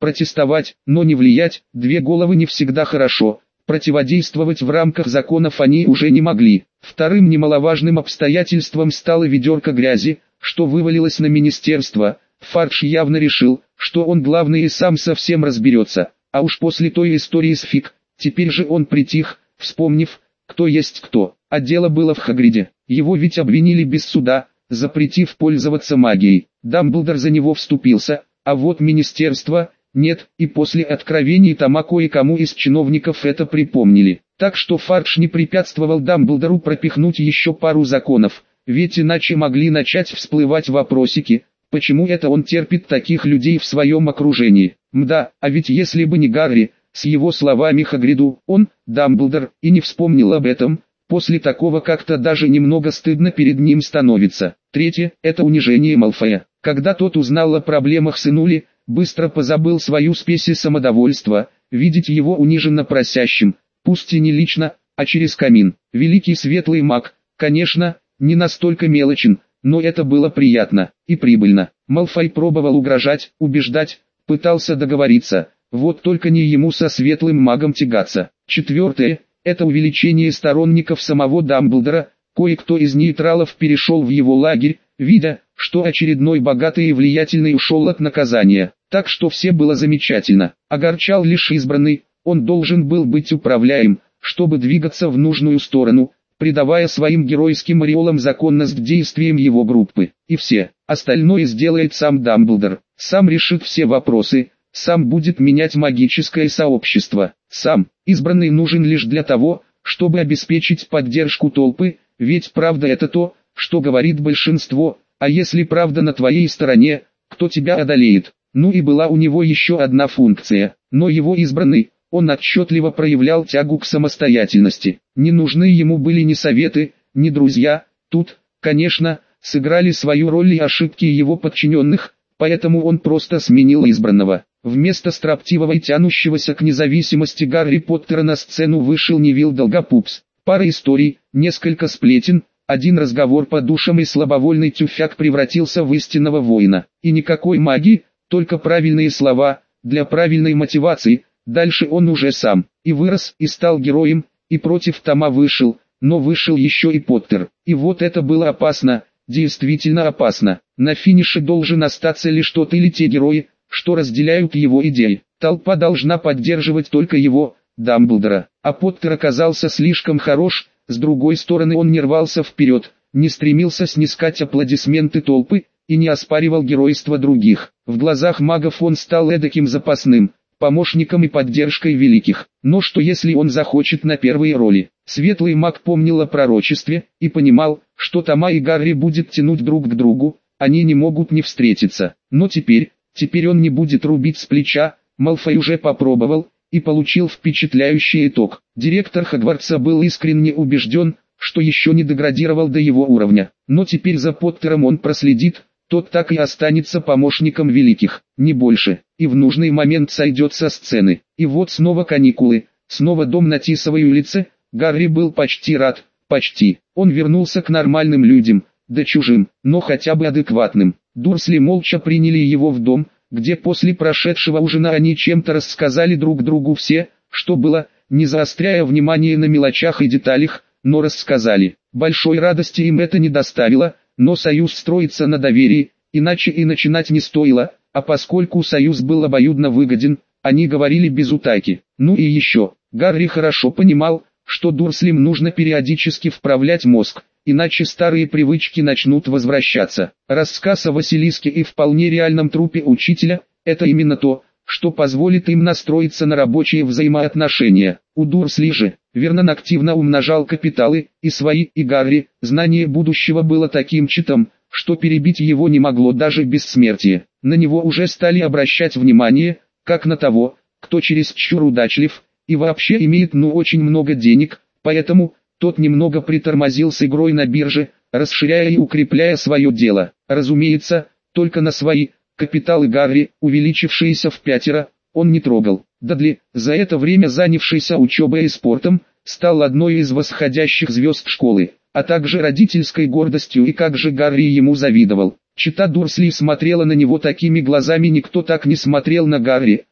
протестовать, но не влиять, две головы не всегда хорошо. Противодействовать в рамках законов они уже не могли. Вторым немаловажным обстоятельством стало ведерко грязи, что вывалилось на министерство. Фарш явно решил, что он главный и сам совсем разберется. А уж после той истории с Фиг, теперь же он притих, вспомнив, кто есть кто. А дело было в Хагриде. Его ведь обвинили без суда, запретив пользоваться магией. Дамблдор за него вступился, а вот министерство – нет, и после откровений Тома кое-кому из чиновников это припомнили. Так что Фадж не препятствовал Дамблдору пропихнуть еще пару законов, ведь иначе могли начать всплывать вопросики, почему это он терпит таких людей в своем окружении. Мда, а ведь если бы не Гарри, с его словами Хагриду, он, Дамблдор, и не вспомнил об этом, после такого как-то даже немного стыдно перед ним становится. Третье, это унижение Малфоя. Когда тот узнал о проблемах сынули, быстро позабыл свою спесь и самодовольство, видеть его униженно просящим, пусть и не лично, а через камин. Великий светлый маг, конечно, не настолько мелочен, но это было приятно и прибыльно. Малфой пробовал угрожать, убеждать, пытался договориться, вот только не ему со светлым магом тягаться. Четвертое, это увеличение сторонников самого Дамблдора. Кое-кто из нейтралов перешел в его лагерь, видя, что очередной богатый и влиятельный ушел от наказания. Так что все было замечательно. Огорчал лишь избранный, он должен был быть управляем, чтобы двигаться в нужную сторону, придавая своим геройским ореолам законность действиям его группы. И все, остальное сделает сам Дамблдор, сам решит все вопросы, сам будет менять магическое сообщество, сам. Избранный нужен лишь для того, чтобы обеспечить поддержку толпы, ведь правда это то, что говорит большинство, а если правда на твоей стороне, кто тебя одолеет? Ну и была у него еще одна функция, но его избранный, он отчетливо проявлял тягу к самостоятельности. Не нужны ему были ни советы, ни друзья, тут, конечно, сыграли свою роль и ошибки его подчиненных, поэтому он просто сменил избранного. Вместо строптивого и тянущегося к независимости Гарри Поттера на сцену вышел Невилл Долгопупс. Пара историй, несколько сплетен, один разговор по душам и слабовольный тюфяк превратился в истинного воина. И никакой магии, только правильные слова, для правильной мотивации. Дальше он уже сам, и вырос, и стал героем, и против Тома вышел, но вышел еще и Поттер. И вот это было опасно, действительно опасно. На финише должен остаться лишь тот или те герои, что разделяют его идеи. Толпа должна поддерживать только его, Дамблдора. А Поттер оказался слишком хорош, с другой стороны он не рвался вперед, не стремился снискать аплодисменты толпы, и не оспаривал геройство других. В глазах магов он стал эдаким запасным, помощником и поддержкой великих. Но что если он захочет на первые роли? Светлый маг помнил о пророчестве, и понимал, что Тома и Гарри будет тянуть друг к другу, они не могут не встретиться. Но теперь он не будет рубить с плеча, Малфой уже попробовал, и получил впечатляющий итог. Директор Хогвартса был искренне убежден, что еще не деградировал до его уровня. Но теперь за Поттером он проследит, тот так и останется помощником великих, не больше, и в нужный момент сойдет со сцены. И вот снова каникулы, снова дом на Тисовой улице. Гарри был почти рад, почти. Он вернулся к нормальным людям, да чужим, но хотя бы адекватным. Дурсли молча приняли его в дом, где после прошедшего ужина они чем-то рассказали друг другу все, что было, не заостряя внимание на мелочах и деталях, но рассказали. Большой радости им это не доставило, но союз строится на доверии, иначе и начинать не стоило, а поскольку союз был обоюдно выгоден, они говорили без утайки. Ну и еще, Гарри хорошо понимал, что Дурслям нужно периодически вправлять мозг, иначе старые привычки начнут возвращаться. Рассказ о Василиске и вполне реальном трупе учителя – это именно то, что позволит им настроиться на рабочие взаимоотношения. У Дурсли же, Вернон активно умножал капиталы, и свои, и Гарри. Знание будущего было таким читом, что перебить его не могло даже бессмертие. На него уже стали обращать внимание, как на того, кто чересчур удачлив, и вообще имеет очень много денег, поэтому тот немного притормозил с игрой на бирже, расширяя и укрепляя свое дело. Разумеется, только на свои капиталы Гарри, увеличившиеся в 5, он не трогал. Дадли, за это время занявшийся учебой и спортом, стал одной из восходящих звезд школы, а также родительской гордостью, и как же Гарри ему завидовал. Чита Дурсли смотрела на него такими глазами, никто так не смотрел на Гарри,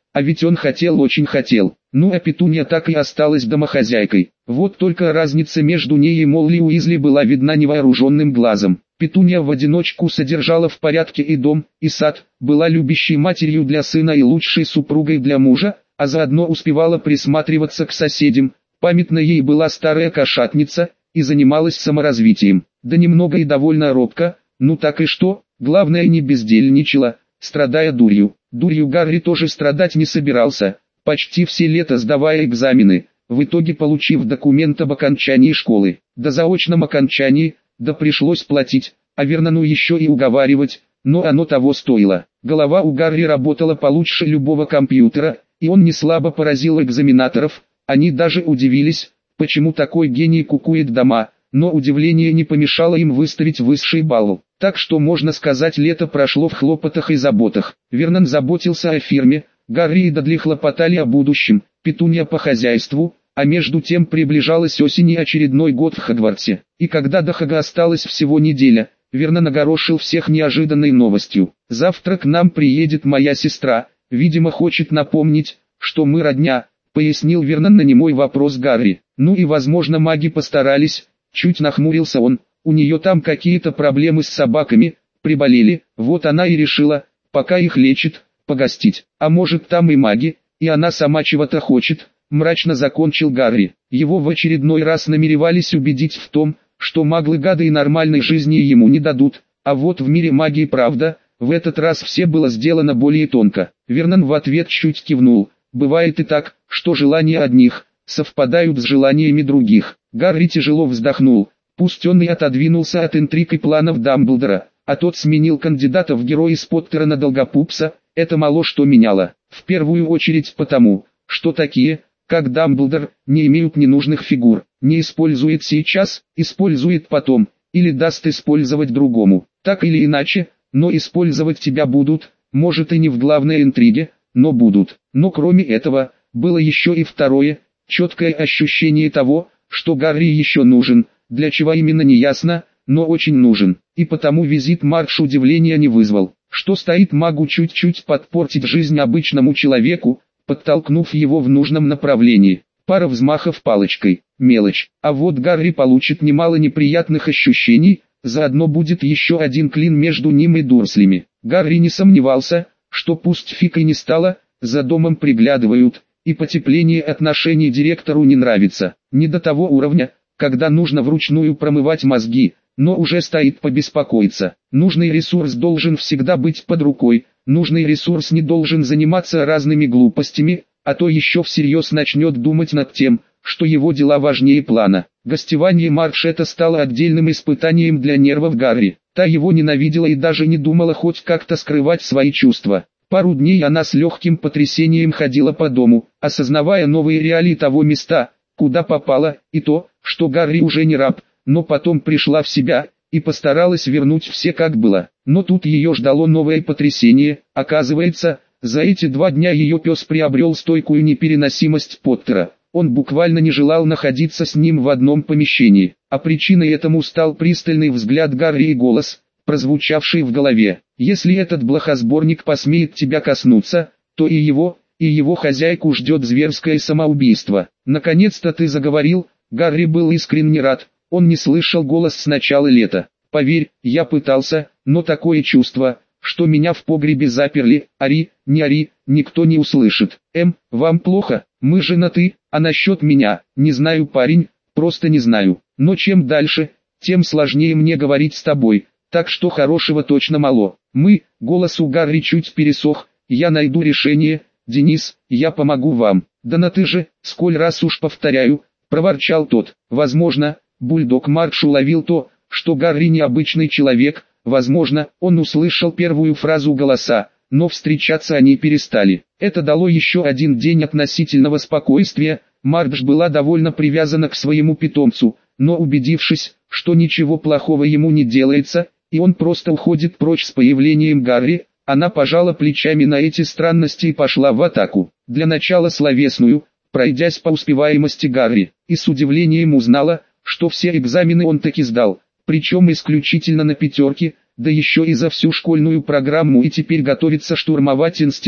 А ведь он хотел, очень хотел. Ну а Петунья так и осталась домохозяйкой. Вот только разница между ней и Молли Уизли была видна невооруженным глазом. Петунья в одиночку содержала в порядке и дом, и сад, была любящей матерью для сына и лучшей супругой для мужа, а заодно успевала присматриваться к соседям. Памятна ей была старая кошатница, и занималась саморазвитием. Да немного и довольно робко, ну так и что, главное не бездельничала, страдая дурью. Дурью Гарри тоже страдать не собирался, почти все лето сдавая экзамены, в итоге получив документ об окончании школы. Да заочном окончании, да пришлось платить, а Вернону еще и уговаривать, но оно того стоило. Голова у Гарри работала получше любого компьютера, и он не слабо поразил экзаменаторов, они даже удивились, почему такой гений кукует дома, но удивление не помешало им выставить высший балл. Так что можно сказать, лето прошло в хлопотах и заботах. Вернон заботился о фирме, Гарри и Дадли хлопотали о будущем, Петунья по хозяйству, а между тем приближалась осень и очередной год в Хогвартсе. И когда до Хога осталась всего неделя, Вернон огорошил всех неожиданной новостью. «Завтра к нам приедет моя сестра, видимо хочет напомнить, что мы родня», пояснил Вернон на немой вопрос Гарри. «Ну и возможно маги постарались», чуть нахмурился он. У нее там какие-то проблемы с собаками, приболели, вот она и решила, пока их лечит, погостить. А может там и маги, и она сама чего-то хочет, мрачно закончил Гарри. Его в очередной раз намеревались убедить в том, что маглы-гады и нормальной жизни ему не дадут, а вот в мире магии правда, в этот раз все было сделано более тонко. Вернон в ответ чуть кивнул, бывает и так, что желания одних совпадают с желаниями других. Гарри тяжело вздохнул. Пусть он и отодвинулся от интриг и планов Дамблдора, а тот сменил кандидата в герои с Поттера на Долгопупса, это мало что меняло. В первую очередь потому, что такие, как Дамблдор, не имеют ненужных фигур, не использует сейчас, использует потом, или даст использовать другому. Так или иначе, но использовать тебя будут, может и не в главной интриге, но будут. Но кроме этого, было еще и второе, четкое ощущение того, что Гарри еще нужен. Для чего именно не ясно, но очень нужен. И потому визит Мардж удивления не вызвал. Что стоит магу чуть-чуть подпортить жизнь обычному человеку, подтолкнув его в нужном направлении. Пара взмахов палочкой, мелочь. А вот Гарри получит немало неприятных ощущений, заодно будет еще один клин между ним и Дурслями. Гарри не сомневался, что пусть фиг и не стало, за домом приглядывают, и потепление отношений директору не нравится. Не до того уровня, когда нужно вручную промывать мозги, но уже стоит побеспокоиться. Нужный ресурс должен всегда быть под рукой, нужный ресурс не должен заниматься разными глупостями, а то еще всерьез начнет думать над тем, что его дела важнее плана. Гостевание Мардж это стало отдельным испытанием для нервов Гарри. Та его ненавидела и даже не думала хоть как-то скрывать свои чувства. Пару дней она с легким потрясением ходила по дому, осознавая новые реалии того места, куда попала, и то, что Гарри уже не раб, но потом пришла в себя, и постаралась вернуть все как было. Но тут ее ждало новое потрясение. Оказывается, за эти 2 дня ее пес приобрел стойкую непереносимость Поттера. Он буквально не желал находиться с ним в одном помещении, а причиной этому стал пристальный взгляд Гарри и голос, прозвучавший в голове. «Если этот блохосборник посмеет тебя коснуться, то и его хозяйку ждет зверское самоубийство». «Наконец-то ты заговорил», Гарри был искренне рад, он не слышал голос с начала лета. «Поверь, я пытался, но такое чувство, что меня в погребе заперли, ори, не ори, никто не услышит». Вам плохо, мы женаты, а насчет меня, не знаю парень, просто не знаю. Но чем дальше, тем сложнее мне говорить с тобой, так что хорошего точно мало. Голос у Гарри чуть пересох, я найду решение, Денис, я помогу вам. Да на ты же, сколь раз уж повторяю, проворчал тот. Возможно, бульдог Мардж уловил то, что Гарри необычный человек, возможно, он услышал первую фразу голоса, но встречаться они перестали. Это дало еще один день относительного спокойствия. Мардж была довольно привязана к своему питомцу, но убедившись, что ничего плохого ему не делается, и он просто уходит прочь с появлением Гарри, она пожала плечами на эти странности и пошла в атаку. Для начала словесную, пройдясь по успеваемости Гарри, и с удивлением узнала, что все экзамены он таки сдал, причем исключительно на 5, да еще и за всю школьную программу, и теперь готовится штурмовать институт.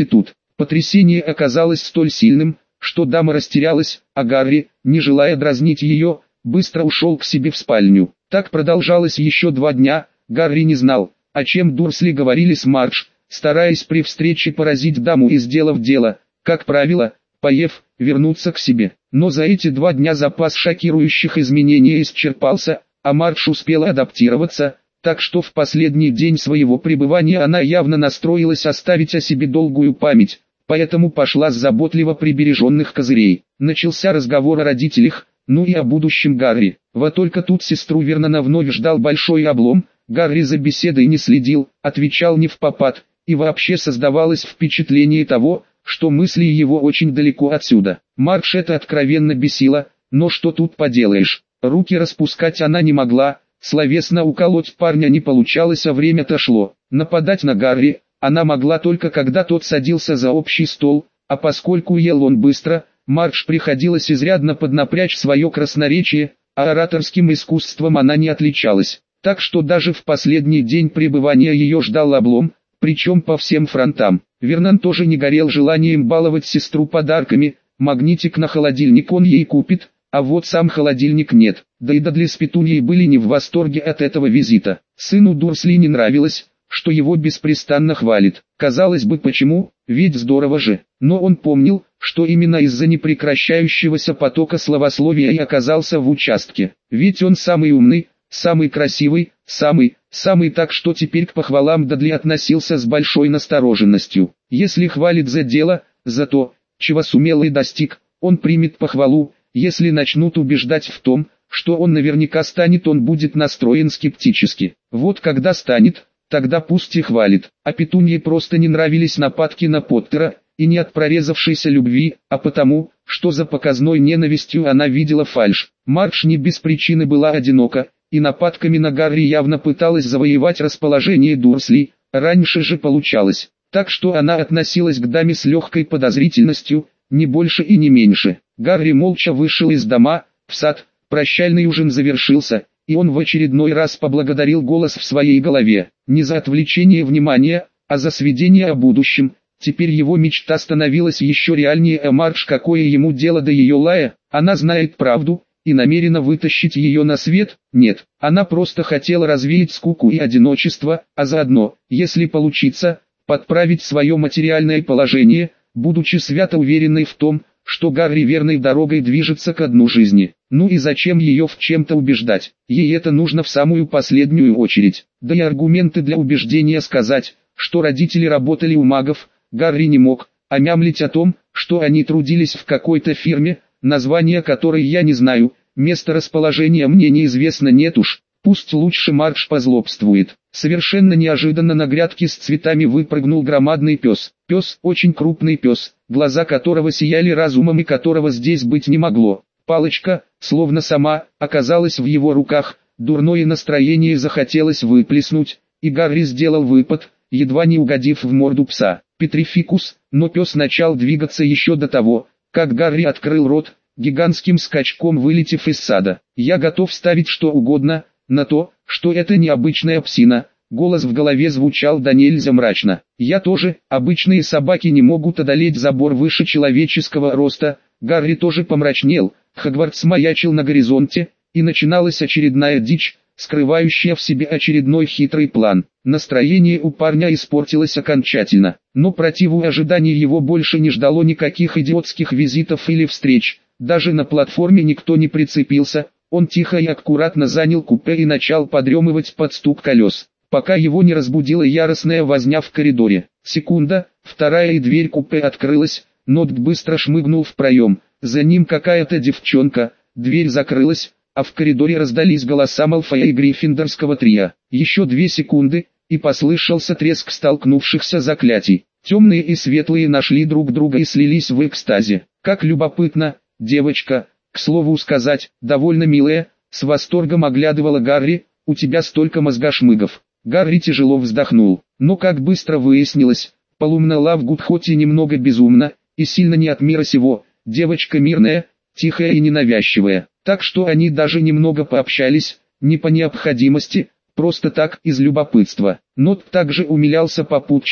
Потрясение оказалось столь сильным, что дама растерялась, а Гарри, не желая дразнить ее, быстро ушел к себе в спальню. Так продолжалось еще 2 дня. Гарри не знал, о чем Дурсли говорили с Мардж, стараясь при встрече поразить даму и, сделав дело, как правило, поев, вернуться к себе. Но за эти 2 дня запас шокирующих изменений исчерпался, а Мардж успела адаптироваться, так что в последний день своего пребывания она явно настроилась оставить о себе долгую память, поэтому пошла с заботливо прибереженных козырей. Начался разговор о родителях, ну и о будущем Гарри. Вот только тут сестру Вернона вновь ждал большой облом. Гарри за беседой не следил, отвечал не впопад, и вообще создавалось впечатление того, что мысли его очень далеко отсюда. Мардж это откровенно бесило, но что тут поделаешь, руки распускать она не могла, словесно уколоть парня не получалось, а время-то шло. Нападать на Гарри она могла только когда тот садился за общий стол, а поскольку ел он быстро, Мардж приходилось изрядно поднапрячь свое красноречие, а ораторским искусством она не отличалась. Так что даже в последний день пребывания ее ждал облом, причем по всем фронтам. Вернон тоже не горел желанием баловать сестру подарками, магнитик на холодильник он ей купит, а вот сам холодильник нет. Да и Дадли с Петуньей были не в восторге от этого визита. Сыну Дурсли не нравилось, что его беспрестанно хвалит. Казалось бы, почему, ведь здорово же. Но он помнил, что именно из-за непрекращающегося потока словословия и оказался в участке. Ведь он самый умный, самый красивый, самый, так что теперь к похвалам Дадли относился с большой настороженностью. Если хвалит за дело, за то, чего сумел и достиг, он примет похвалу. Если начнут убеждать в том, что он наверняка станет, он будет настроен скептически. Вот когда станет, тогда пусть и хвалит. А Петунье просто не нравились нападки на Поттера, и не от прорезавшейся любви, а потому, что за показной ненавистью она видела фальшь. Мардж не без причины была одинока, и нападками на Гарри явно пыталась завоевать расположение Дурсли, раньше же получалось. Так что она относилась к даме с легкой подозрительностью, не больше и не меньше. Гарри молча вышел из дома, в сад, прощальный ужин завершился, и он в очередной раз поблагодарил голос в своей голове. Не за отвлечение внимания, а за сведение о будущем. Теперь его мечта становилась еще реальнее, а Мардж, какое ему дело до ее лая, она знает правду, и намерена вытащить ее на свет? Нет, она просто хотела развеять скуку и одиночество, а заодно, если получится, подправить свое материальное положение, будучи свято уверенной в том, что Гарри верной дорогой движется ко дну жизни. Ну и зачем ее в чем-то убеждать? Ей это нужно в самую последнюю очередь. Да и аргументы для убеждения сказать, что родители работали у магов, Гарри не мог, а мямлить о том, что они трудились в какой-то фирме, название которой я не знаю, место расположения мне неизвестно, нет уж, пусть лучше Мардж позлобствует. Совершенно неожиданно на грядке с цветами выпрыгнул громадный пес. Пес, очень крупный пес, глаза которого сияли разумом и которого здесь быть не могло. Палочка, словно сама, оказалась в его руках, дурное настроение захотелось выплеснуть, и Гарри сделал выпад, едва не угодив в морду пса. Петрификус, но пес начал двигаться еще до того, как Гарри открыл рот, гигантским скачком вылетев из сада. «Я готов ставить что угодно, на то, что это необычная псина». Голос в голове звучал да нельзя мрачно. «Я тоже, обычные собаки не могут одолеть забор выше человеческого роста». Гарри тоже помрачнел, Хогвартс маячил на горизонте, и начиналась очередная дичь, скрывающая в себе очередной хитрый план. Настроение у парня испортилось окончательно, но противу ожиданий его больше не ждало никаких идиотских визитов или встреч, даже на платформе никто не прицепился, он тихо и аккуратно занял купе и начал подремывать под стук колес, пока его не разбудила яростная возня в коридоре. Секунда, вторая, и дверь купе открылась, Нот быстро шмыгнул в проем, за ним какая-то девчонка, дверь закрылась, а в коридоре раздались голоса Малфоя и Гриффиндорского трио. Еще 2 секунды, и послышался треск столкнувшихся заклятий. Темные и светлые нашли друг друга и слились в экстазе. «Как любопытно, девочка, к слову сказать, довольно милая», с восторгом оглядывала Гарри, «у тебя столько мозгошмыгов». Гарри тяжело вздохнул, но как быстро выяснилось, Полумна Лавгуд хоть и немного безумна, и сильно не от мира сего, девочка мирная, тихая и ненавязчивая. Так что они даже немного пообщались, не по необходимости, просто так, из любопытства. Нот также умилялся попутчице,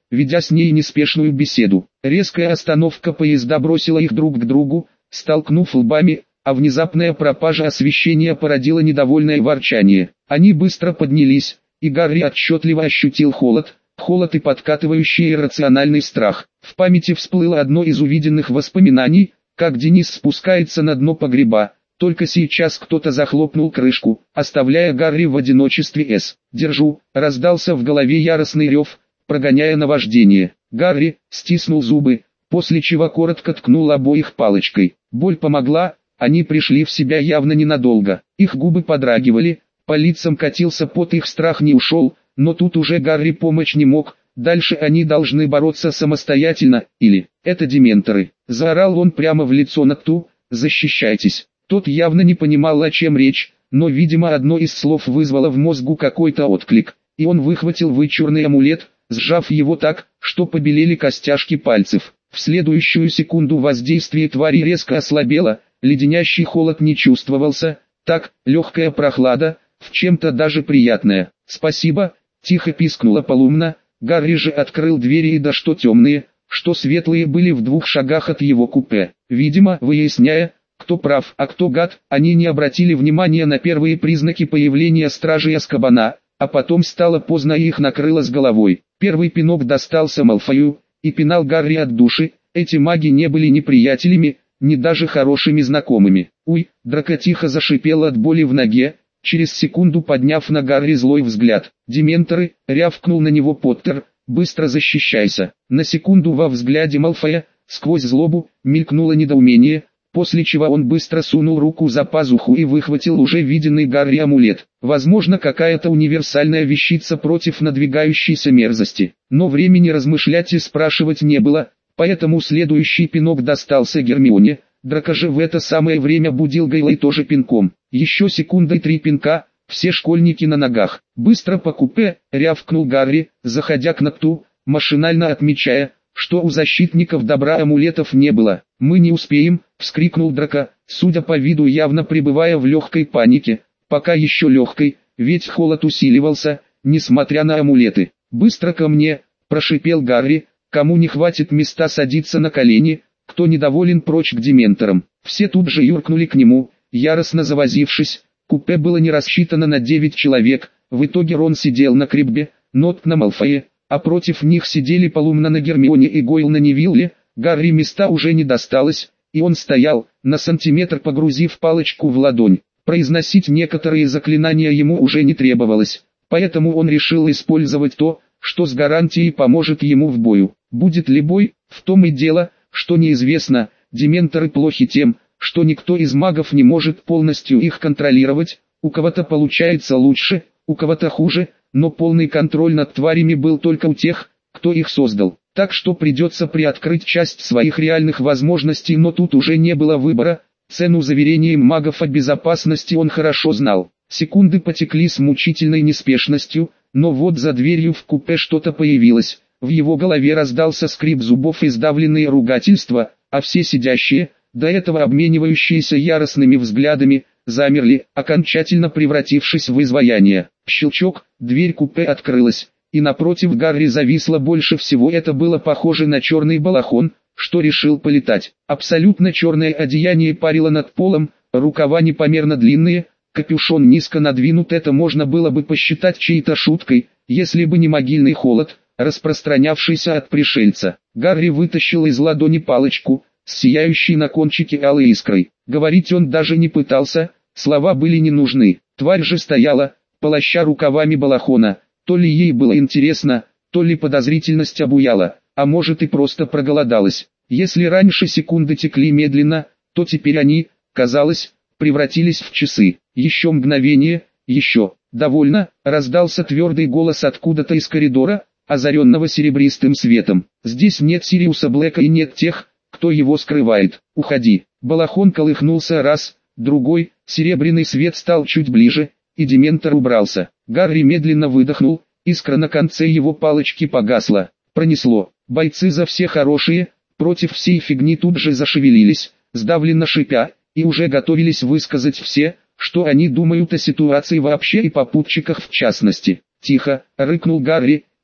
ведя с ней неспешную беседу. Резкая остановка поезда бросила их друг к другу, столкнув лбами, а внезапная пропажа освещения породила недовольное ворчание. Они быстро поднялись, и Гарри отчетливо ощутил холод и подкатывающий иррациональный страх. В памяти всплыло одно из увиденных воспоминаний, как Денис спускается на дно погреба. Только сейчас кто-то захлопнул крышку, оставляя Гарри в одиночестве. «Держу!» — раздался в голове яростный рев, прогоняя наваждение. Гарри стиснул зубы, после чего коротко ткнул обоих палочкой. Боль помогла, они пришли в себя явно ненадолго. Их губы подрагивали, по лицам катился пот, их страх не ушел, но тут уже Гарри помочь не мог. Дальше они должны бороться самостоятельно, или это дементоры. Заорал он прямо в лицо Нокту: «Защищайтесь!» Тот явно не понимал, о чем речь, но видимо одно из слов вызвало в мозгу какой-то отклик, и он выхватил вычурный амулет, сжав его так, что побелели костяшки пальцев. В следующую секунду воздействие твари резко ослабело, леденящий холод не чувствовался, так, легкая прохлада, в чем-то даже приятная. «Спасибо», — тихо пискнула Полумна. Гарри же открыл двери, и да что темные, что светлые были в 2 шагах от его купе. Видимо, выясняя, кто прав, а кто гад, они не обратили внимания на первые признаки появления стражей Азкабана, а потом стало поздно, и их накрыло с головой. Первый пинок достался Малфою, и пинал Гарри от души. Эти маги не были ни приятелями, ни даже хорошими знакомыми. «Уй!» — Драко тихо зашипел от боли в ноге, через секунду подняв на Гарри злой взгляд. «Дементоры!» — рявкнул на него Поттер. «Быстро защищайся!» На секунду во взгляде Малфоя, сквозь злобу, мелькнуло недоумение, после чего он быстро сунул руку за пазуху и выхватил уже виденный Гарри амулет. Возможно, какая-то универсальная вещица против надвигающейся мерзости. Но времени размышлять и спрашивать не было, поэтому следующий пинок достался Гермионе. Драко же в это самое время будил Гайла тоже пинком. Еще секундой 3 пинка, все школьники на ногах. «Быстро по купе!» — рявкнул Гарри, заходя к Нокту, машинально отмечая, что у защитников добра амулетов не было. «Мы не успеем!» — вскрикнул Драко, судя по виду явно пребывая в легкой панике, пока еще легкой, ведь холод усиливался, несмотря на амулеты. «Быстро ко мне!» — прошипел Гарри. «Кому не хватит места садиться на колени, кто недоволен прочь к дементорам». Все тут же юркнули к нему, яростно завозившись. Купе было не рассчитано на 9 человек, в итоге Рон сидел на Криббе, Нот на Малфое, а против них сидели Полумна на Гермионе и Гойл на Невилле. Гарри места уже не досталось, и он стоял, на сантиметр погрузив палочку в ладонь. Произносить некоторые заклинания ему уже не требовалось, поэтому он решил использовать то, что с гарантией поможет ему в бою. Будет ли бой, в том и дело, что неизвестно. Дементоры плохи тем, что никто из магов не может полностью их контролировать. У кого-то получается лучше, у кого-то хуже, но полный контроль над тварями был только у тех, кто их создал. Так что придется приоткрыть часть своих реальных возможностей, но тут уже не было выбора. Цену заверениям магов о безопасности он хорошо знал. Секунды потекли с мучительной неспешностью, но вот за дверью в купе что-то появилось. В его голове раздался скрип зубов и сдавленные ругательства, а все сидящие, до этого обменивающиеся яростными взглядами, замерли, окончательно превратившись в изваяние. Щелчок, дверь купе открылась, и напротив Гарри зависло. Больше всего это было похоже на черный балахон, что решил полетать. Абсолютно черное одеяние парило над полом, рукава непомерно длинные, капюшон низко надвинут. Это можно было бы посчитать чьей-то шуткой, если бы не могильный холод, распространявшийся от пришельца. Гарри вытащил из ладони палочку, с сияющей на кончике алой искрой. Говорить он даже не пытался, слова были не нужны. Тварь же стояла, полоща рукавами балахона. То ли ей было интересно, то ли подозрительность обуяла, а может и просто проголодалась. Если раньше секунды текли медленно, то теперь они, казалось, превратились в часы. Еще мгновение, еще. «Довольно», — раздался твердый голос откуда-то из коридора, озаренного серебристым светом. «Здесь нет Сириуса Блэка и нет тех, кто его скрывает. Уходи». Балахон колыхнулся раз, другой, серебряный свет стал чуть ближе, и дементор убрался. Гарри медленно выдохнул, искра на конце его палочки погасла. Пронесло. Бойцы за все хорошие, против всей фигни тут же зашевелились, сдавленно шипя, и уже готовились высказать все, что они думают о ситуации вообще и попутчиках в частности. «Тихо!» — рыкнул Гарри,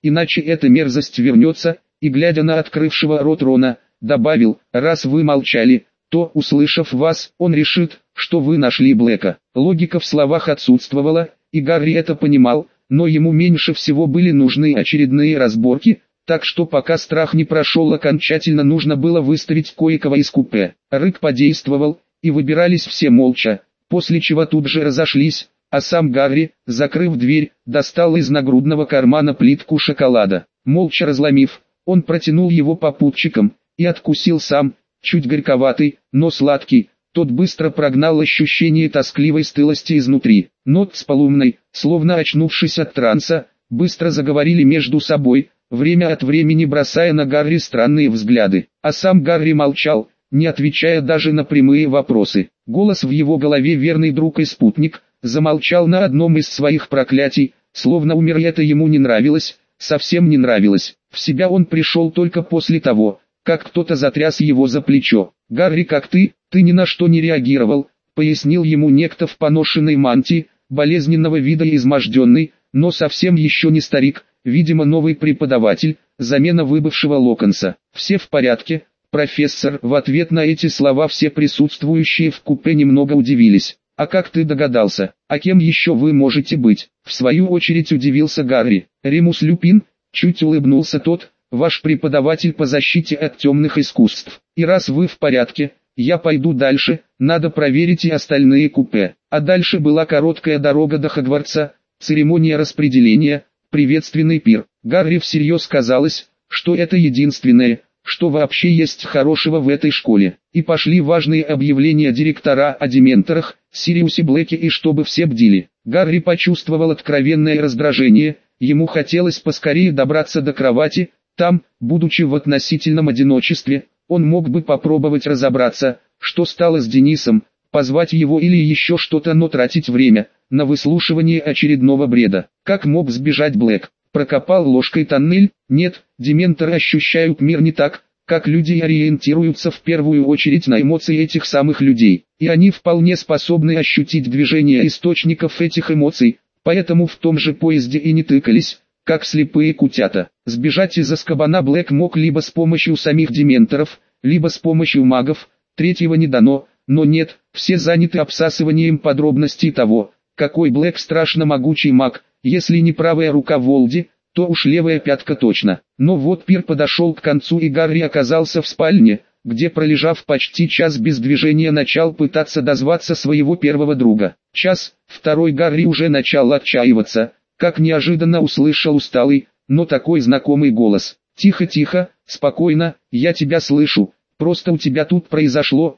иначе эта мерзость вернется, и глядя на открывшего рот Рона, добавил, раз вы молчали, то, услышав вас, он решит, что вы нашли Блэка. Логика в словах отсутствовала, и Гарри это понимал, но ему меньше всего были нужны очередные разборки, так что пока страх не прошел окончательно, нужно было выставить кое-кого из купе. Рык подействовал, и выбирались все молча, после чего тут же разошлись, а сам Гарри, закрыв дверь, достал из нагрудного кармана плитку шоколада. Молча разломив, он протянул его попутчикам, и откусил сам, чуть горьковатый, но сладкий. Тот быстро прогнал ощущение тоскливой стылости изнутри. Нот с Полумной, словно очнувшись от транса, быстро заговорили между собой, время от времени бросая на Гарри странные взгляды. А сам Гарри молчал, не отвечая даже на прямые вопросы. Голос в его голове, верный друг и спутник, замолчал на одном из своих проклятий, словно умер, и это ему не нравилось, совсем не нравилось. В себя он пришел только после того, как кто-то затряс его за плечо. «Гарри, как ты ни на что не реагировал», — пояснил ему некто в поношенной мантии, болезненного вида и изможденный, но совсем еще не старик, видимо новый преподаватель, замена выбывшего Локонса. «Все в порядке, профессор». В ответ на эти слова все присутствующие в купе немного удивились. «А как ты догадался? А кем еще вы можете быть?» В свою очередь удивился Гарри. «Ремус Люпин», — чуть улыбнулся тот, — «ваш преподаватель по защите от темных искусств. И раз вы в порядке, я пойду дальше, надо проверить и остальные купе». А дальше была короткая дорога до Хогвартса, церемония распределения, приветственный пир. Гарри всерьез казалось, что это единственное, что вообще есть хорошего в этой школе. И пошли важные объявления директора о дементорах, Сириусе Блэке, и чтобы все бдили. Гарри почувствовал откровенное раздражение, ему хотелось поскорее добраться до кровати. Там, будучи в относительном одиночестве, он мог бы попробовать разобраться, что стало с Денисом, позвать его или еще что-то, но тратить время на выслушивание очередного бреда. Как мог сбежать Блэк? Прокопал ложкой тоннель? Нет, дементоры ощущают мир не так, как люди, и ориентируются в первую очередь на эмоции этих самых людей. И они вполне способны ощутить движение источников этих эмоций, поэтому в том же поезде и не тыкались, как слепые кутята. Сбежать из Азкабана Блэк мог либо с помощью самих дементоров, либо с помощью магов, третьего не дано, но нет, все заняты обсасыванием подробностей того, какой Блэк страшно могучий маг. Если не правая рука Волди, то уж левая пятка точно. Но вот пир подошел к концу, и Гарри оказался в спальне, где, пролежав почти час без движения, начал пытаться дозваться своего первого друга. Час, второй Гарри уже начал отчаиваться, как неожиданно услышал усталый, но такой знакомый голос. «Тихо, тихо, спокойно, я тебя слышу, просто у тебя тут произошло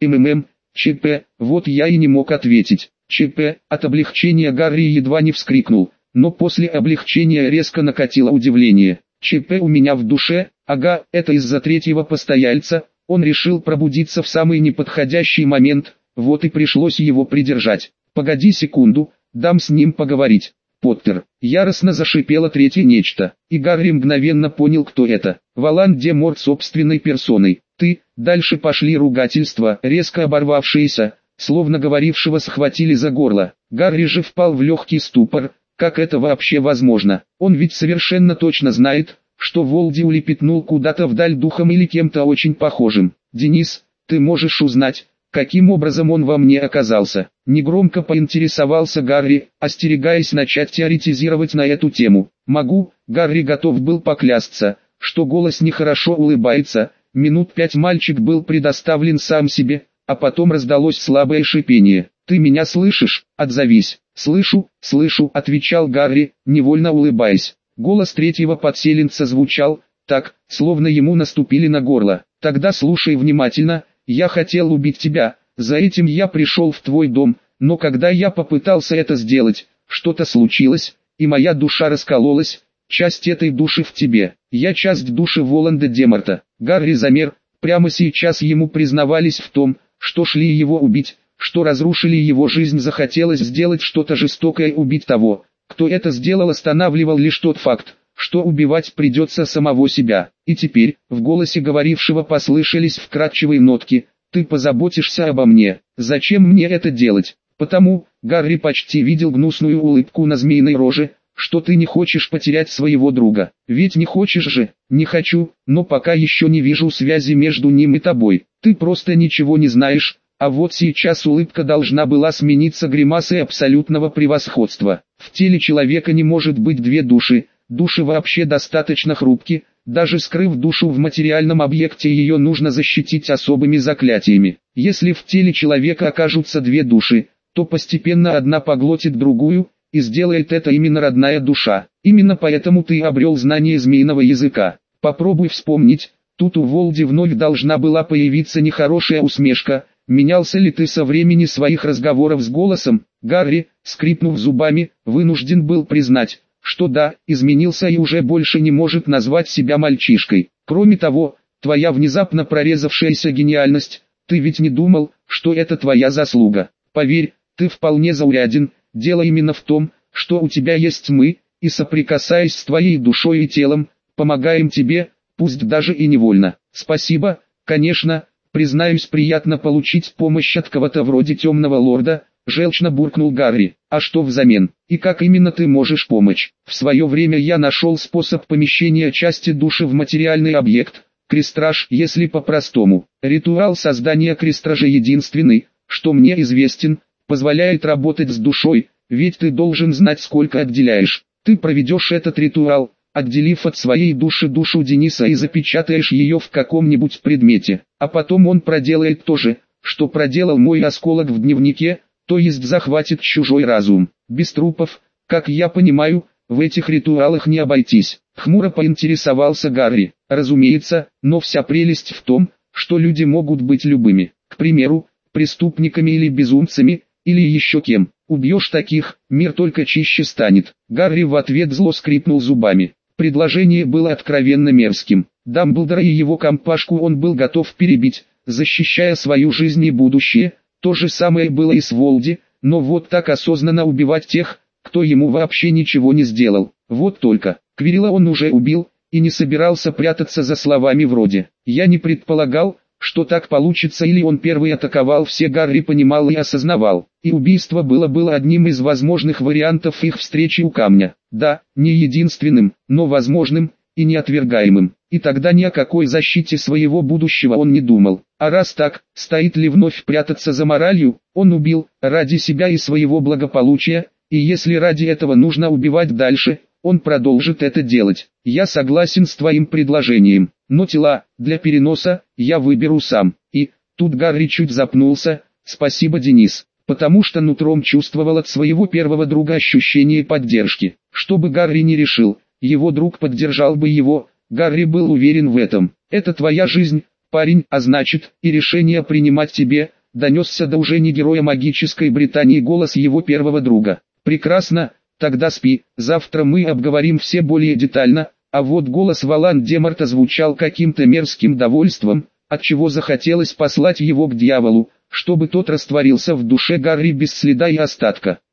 ЧП». Вот я и не мог ответить. ЧП, от облегчения Гарри едва не вскрикнул, но после облегчения резко накатило удивление. ЧП у меня в душе, ага, это из-за третьего постояльца, он решил пробудиться в самый неподходящий момент, вот и пришлось его придержать. «Погоди секунду, дам с ним поговорить». «Поттер!» Яростно зашипело третье нечто, и Гарри мгновенно понял, кто это. Волан-де-Морт собственной персоной. «Ты!» Дальше пошли ругательства, резко оборвавшиеся, словно говорившего схватили за горло. Гарри же впал в легкий ступор. Как это вообще возможно? Он ведь совершенно точно знает, что Волди улепетнул куда-то вдаль духом или кем-то очень похожим. «Денис, ты можешь узнать, каким образом он во мне оказался?» Негромко поинтересовался Гарри, остерегаясь начать теоретизировать на эту тему. «Могу». Гарри готов был поклясться, что голос нехорошо улыбается. Минут 5 мальчик был предоставлен сам себе, а потом раздалось слабое шипение. «Ты меня слышишь? Отзовись». «Слышу, слышу», — отвечал Гарри, невольно улыбаясь. Голос третьего подселенца звучал так, словно ему наступили на горло. «Тогда слушай внимательно, я хотел убить тебя, за этим я пришел в твой дом, но когда я попытался это сделать, что-то случилось, и моя душа раскололась, часть этой души в тебе, я часть души Волан-де-Морта». Гарри замер, прямо сейчас ему признавались в том, что шли его убить, что разрушили его жизнь, захотелось сделать что-то жестокое, убить того, кто это сделал. Останавливал лишь тот факт, что убивать придется самого себя. И теперь, в голосе говорившего послышались вкрадчивые нотки: «Ты позаботишься обо мне. Зачем мне это делать?» Потому, Гарри почти видел гнусную улыбку на змеиной роже, что ты не хочешь потерять своего друга. Ведь не хочешь же? Не хочу, но пока еще не вижу связи между ним и тобой. Ты просто ничего не знаешь, а вот сейчас улыбка должна была смениться гримасой абсолютного превосходства. В теле человека не может быть две души, души вообще достаточно хрупки, даже скрыв душу в материальном объекте ее нужно защитить особыми заклятиями. Если в теле человека окажутся две души, то постепенно одна поглотит другую, и сделает это именно родная душа. Именно поэтому ты обрел знание змеиного языка. Попробуй вспомнить, тут у Волди вновь должна была появиться нехорошая усмешка. Менялся ли ты со времени своих разговоров с голосом? Гарри, скрипнув зубами, вынужден был признать, что да, изменился и уже больше не может назвать себя мальчишкой. Кроме того, твоя внезапно прорезавшаяся гениальность, ты ведь не думал, что это твоя заслуга. Поверь, ты вполне зауряден, дело именно в том, что у тебя есть мы, и соприкасаясь с твоей душой и телом, помогаем тебе, пусть даже и невольно. Спасибо, конечно, признаюсь, приятно получить помощь от кого-то вроде темного лорда, желчно буркнул Гарри. А что взамен? И как именно ты можешь помочь? В свое время я нашел способ помещения части души в материальный объект, крестраж, если по-простому. Ритуал создания крестража единственный, что мне известен, позволяет работать с душой, ведь ты должен знать, сколько отделяешь. Ты проведешь этот ритуал, отделив от своей души душу Дениса и запечатаешь ее в каком-нибудь предмете. А потом он проделает то же, что проделал мой осколок в дневнике, то есть захватит чужой разум. Без трупов, как я понимаю, в этих ритуалах не обойтись. Хмуро поинтересовался Гарри. Разумеется, но вся прелесть в том, что люди могут быть любыми. К примеру, преступниками или безумцами, или еще кем. Убьешь таких, мир только чище станет. Гарри в ответ зло скрипнул зубами. Предложение было откровенно мерзким. Дамблдора и его компашку он был готов перебить, защищая свою жизнь и будущее. То же самое было и с Волди, но вот так осознанно убивать тех, кто ему вообще ничего не сделал. Вот только, Квирла он уже убил, и не собирался прятаться за словами вроде «я не предполагал, что так получится», или он первый атаковал. Все Гарри понимал и осознавал, и убийство было одним из возможных вариантов их встречи у камня. Да, не единственным, но возможным и неотвергаемым. И тогда ни о какой защите своего будущего он не думал. А раз так, стоит ли вновь прятаться за моралью? Он убил, ради себя и своего благополучия, и если ради этого нужно убивать дальше, он продолжит это делать. Я согласен с твоим предложением, но тела, для переноса, я выберу сам. И, тут Гарри чуть запнулся, спасибо, Денис, потому что нутром чувствовал от своего первого друга ощущение поддержки. Что бы Гарри ни решил, его друг поддержал бы его, Гарри был уверен в этом. Это твоя жизнь, парень, а значит, и решение принимать тебе, донесся до уже не героя магической Британии голос его первого друга. Прекрасно, тогда спи, завтра мы обговорим все более детально. А вот голос Волан-де-Морта звучал каким-то мерзким довольством, отчего захотелось послать его к дьяволу, чтобы тот растворился в душе Гарри без следа и остатка.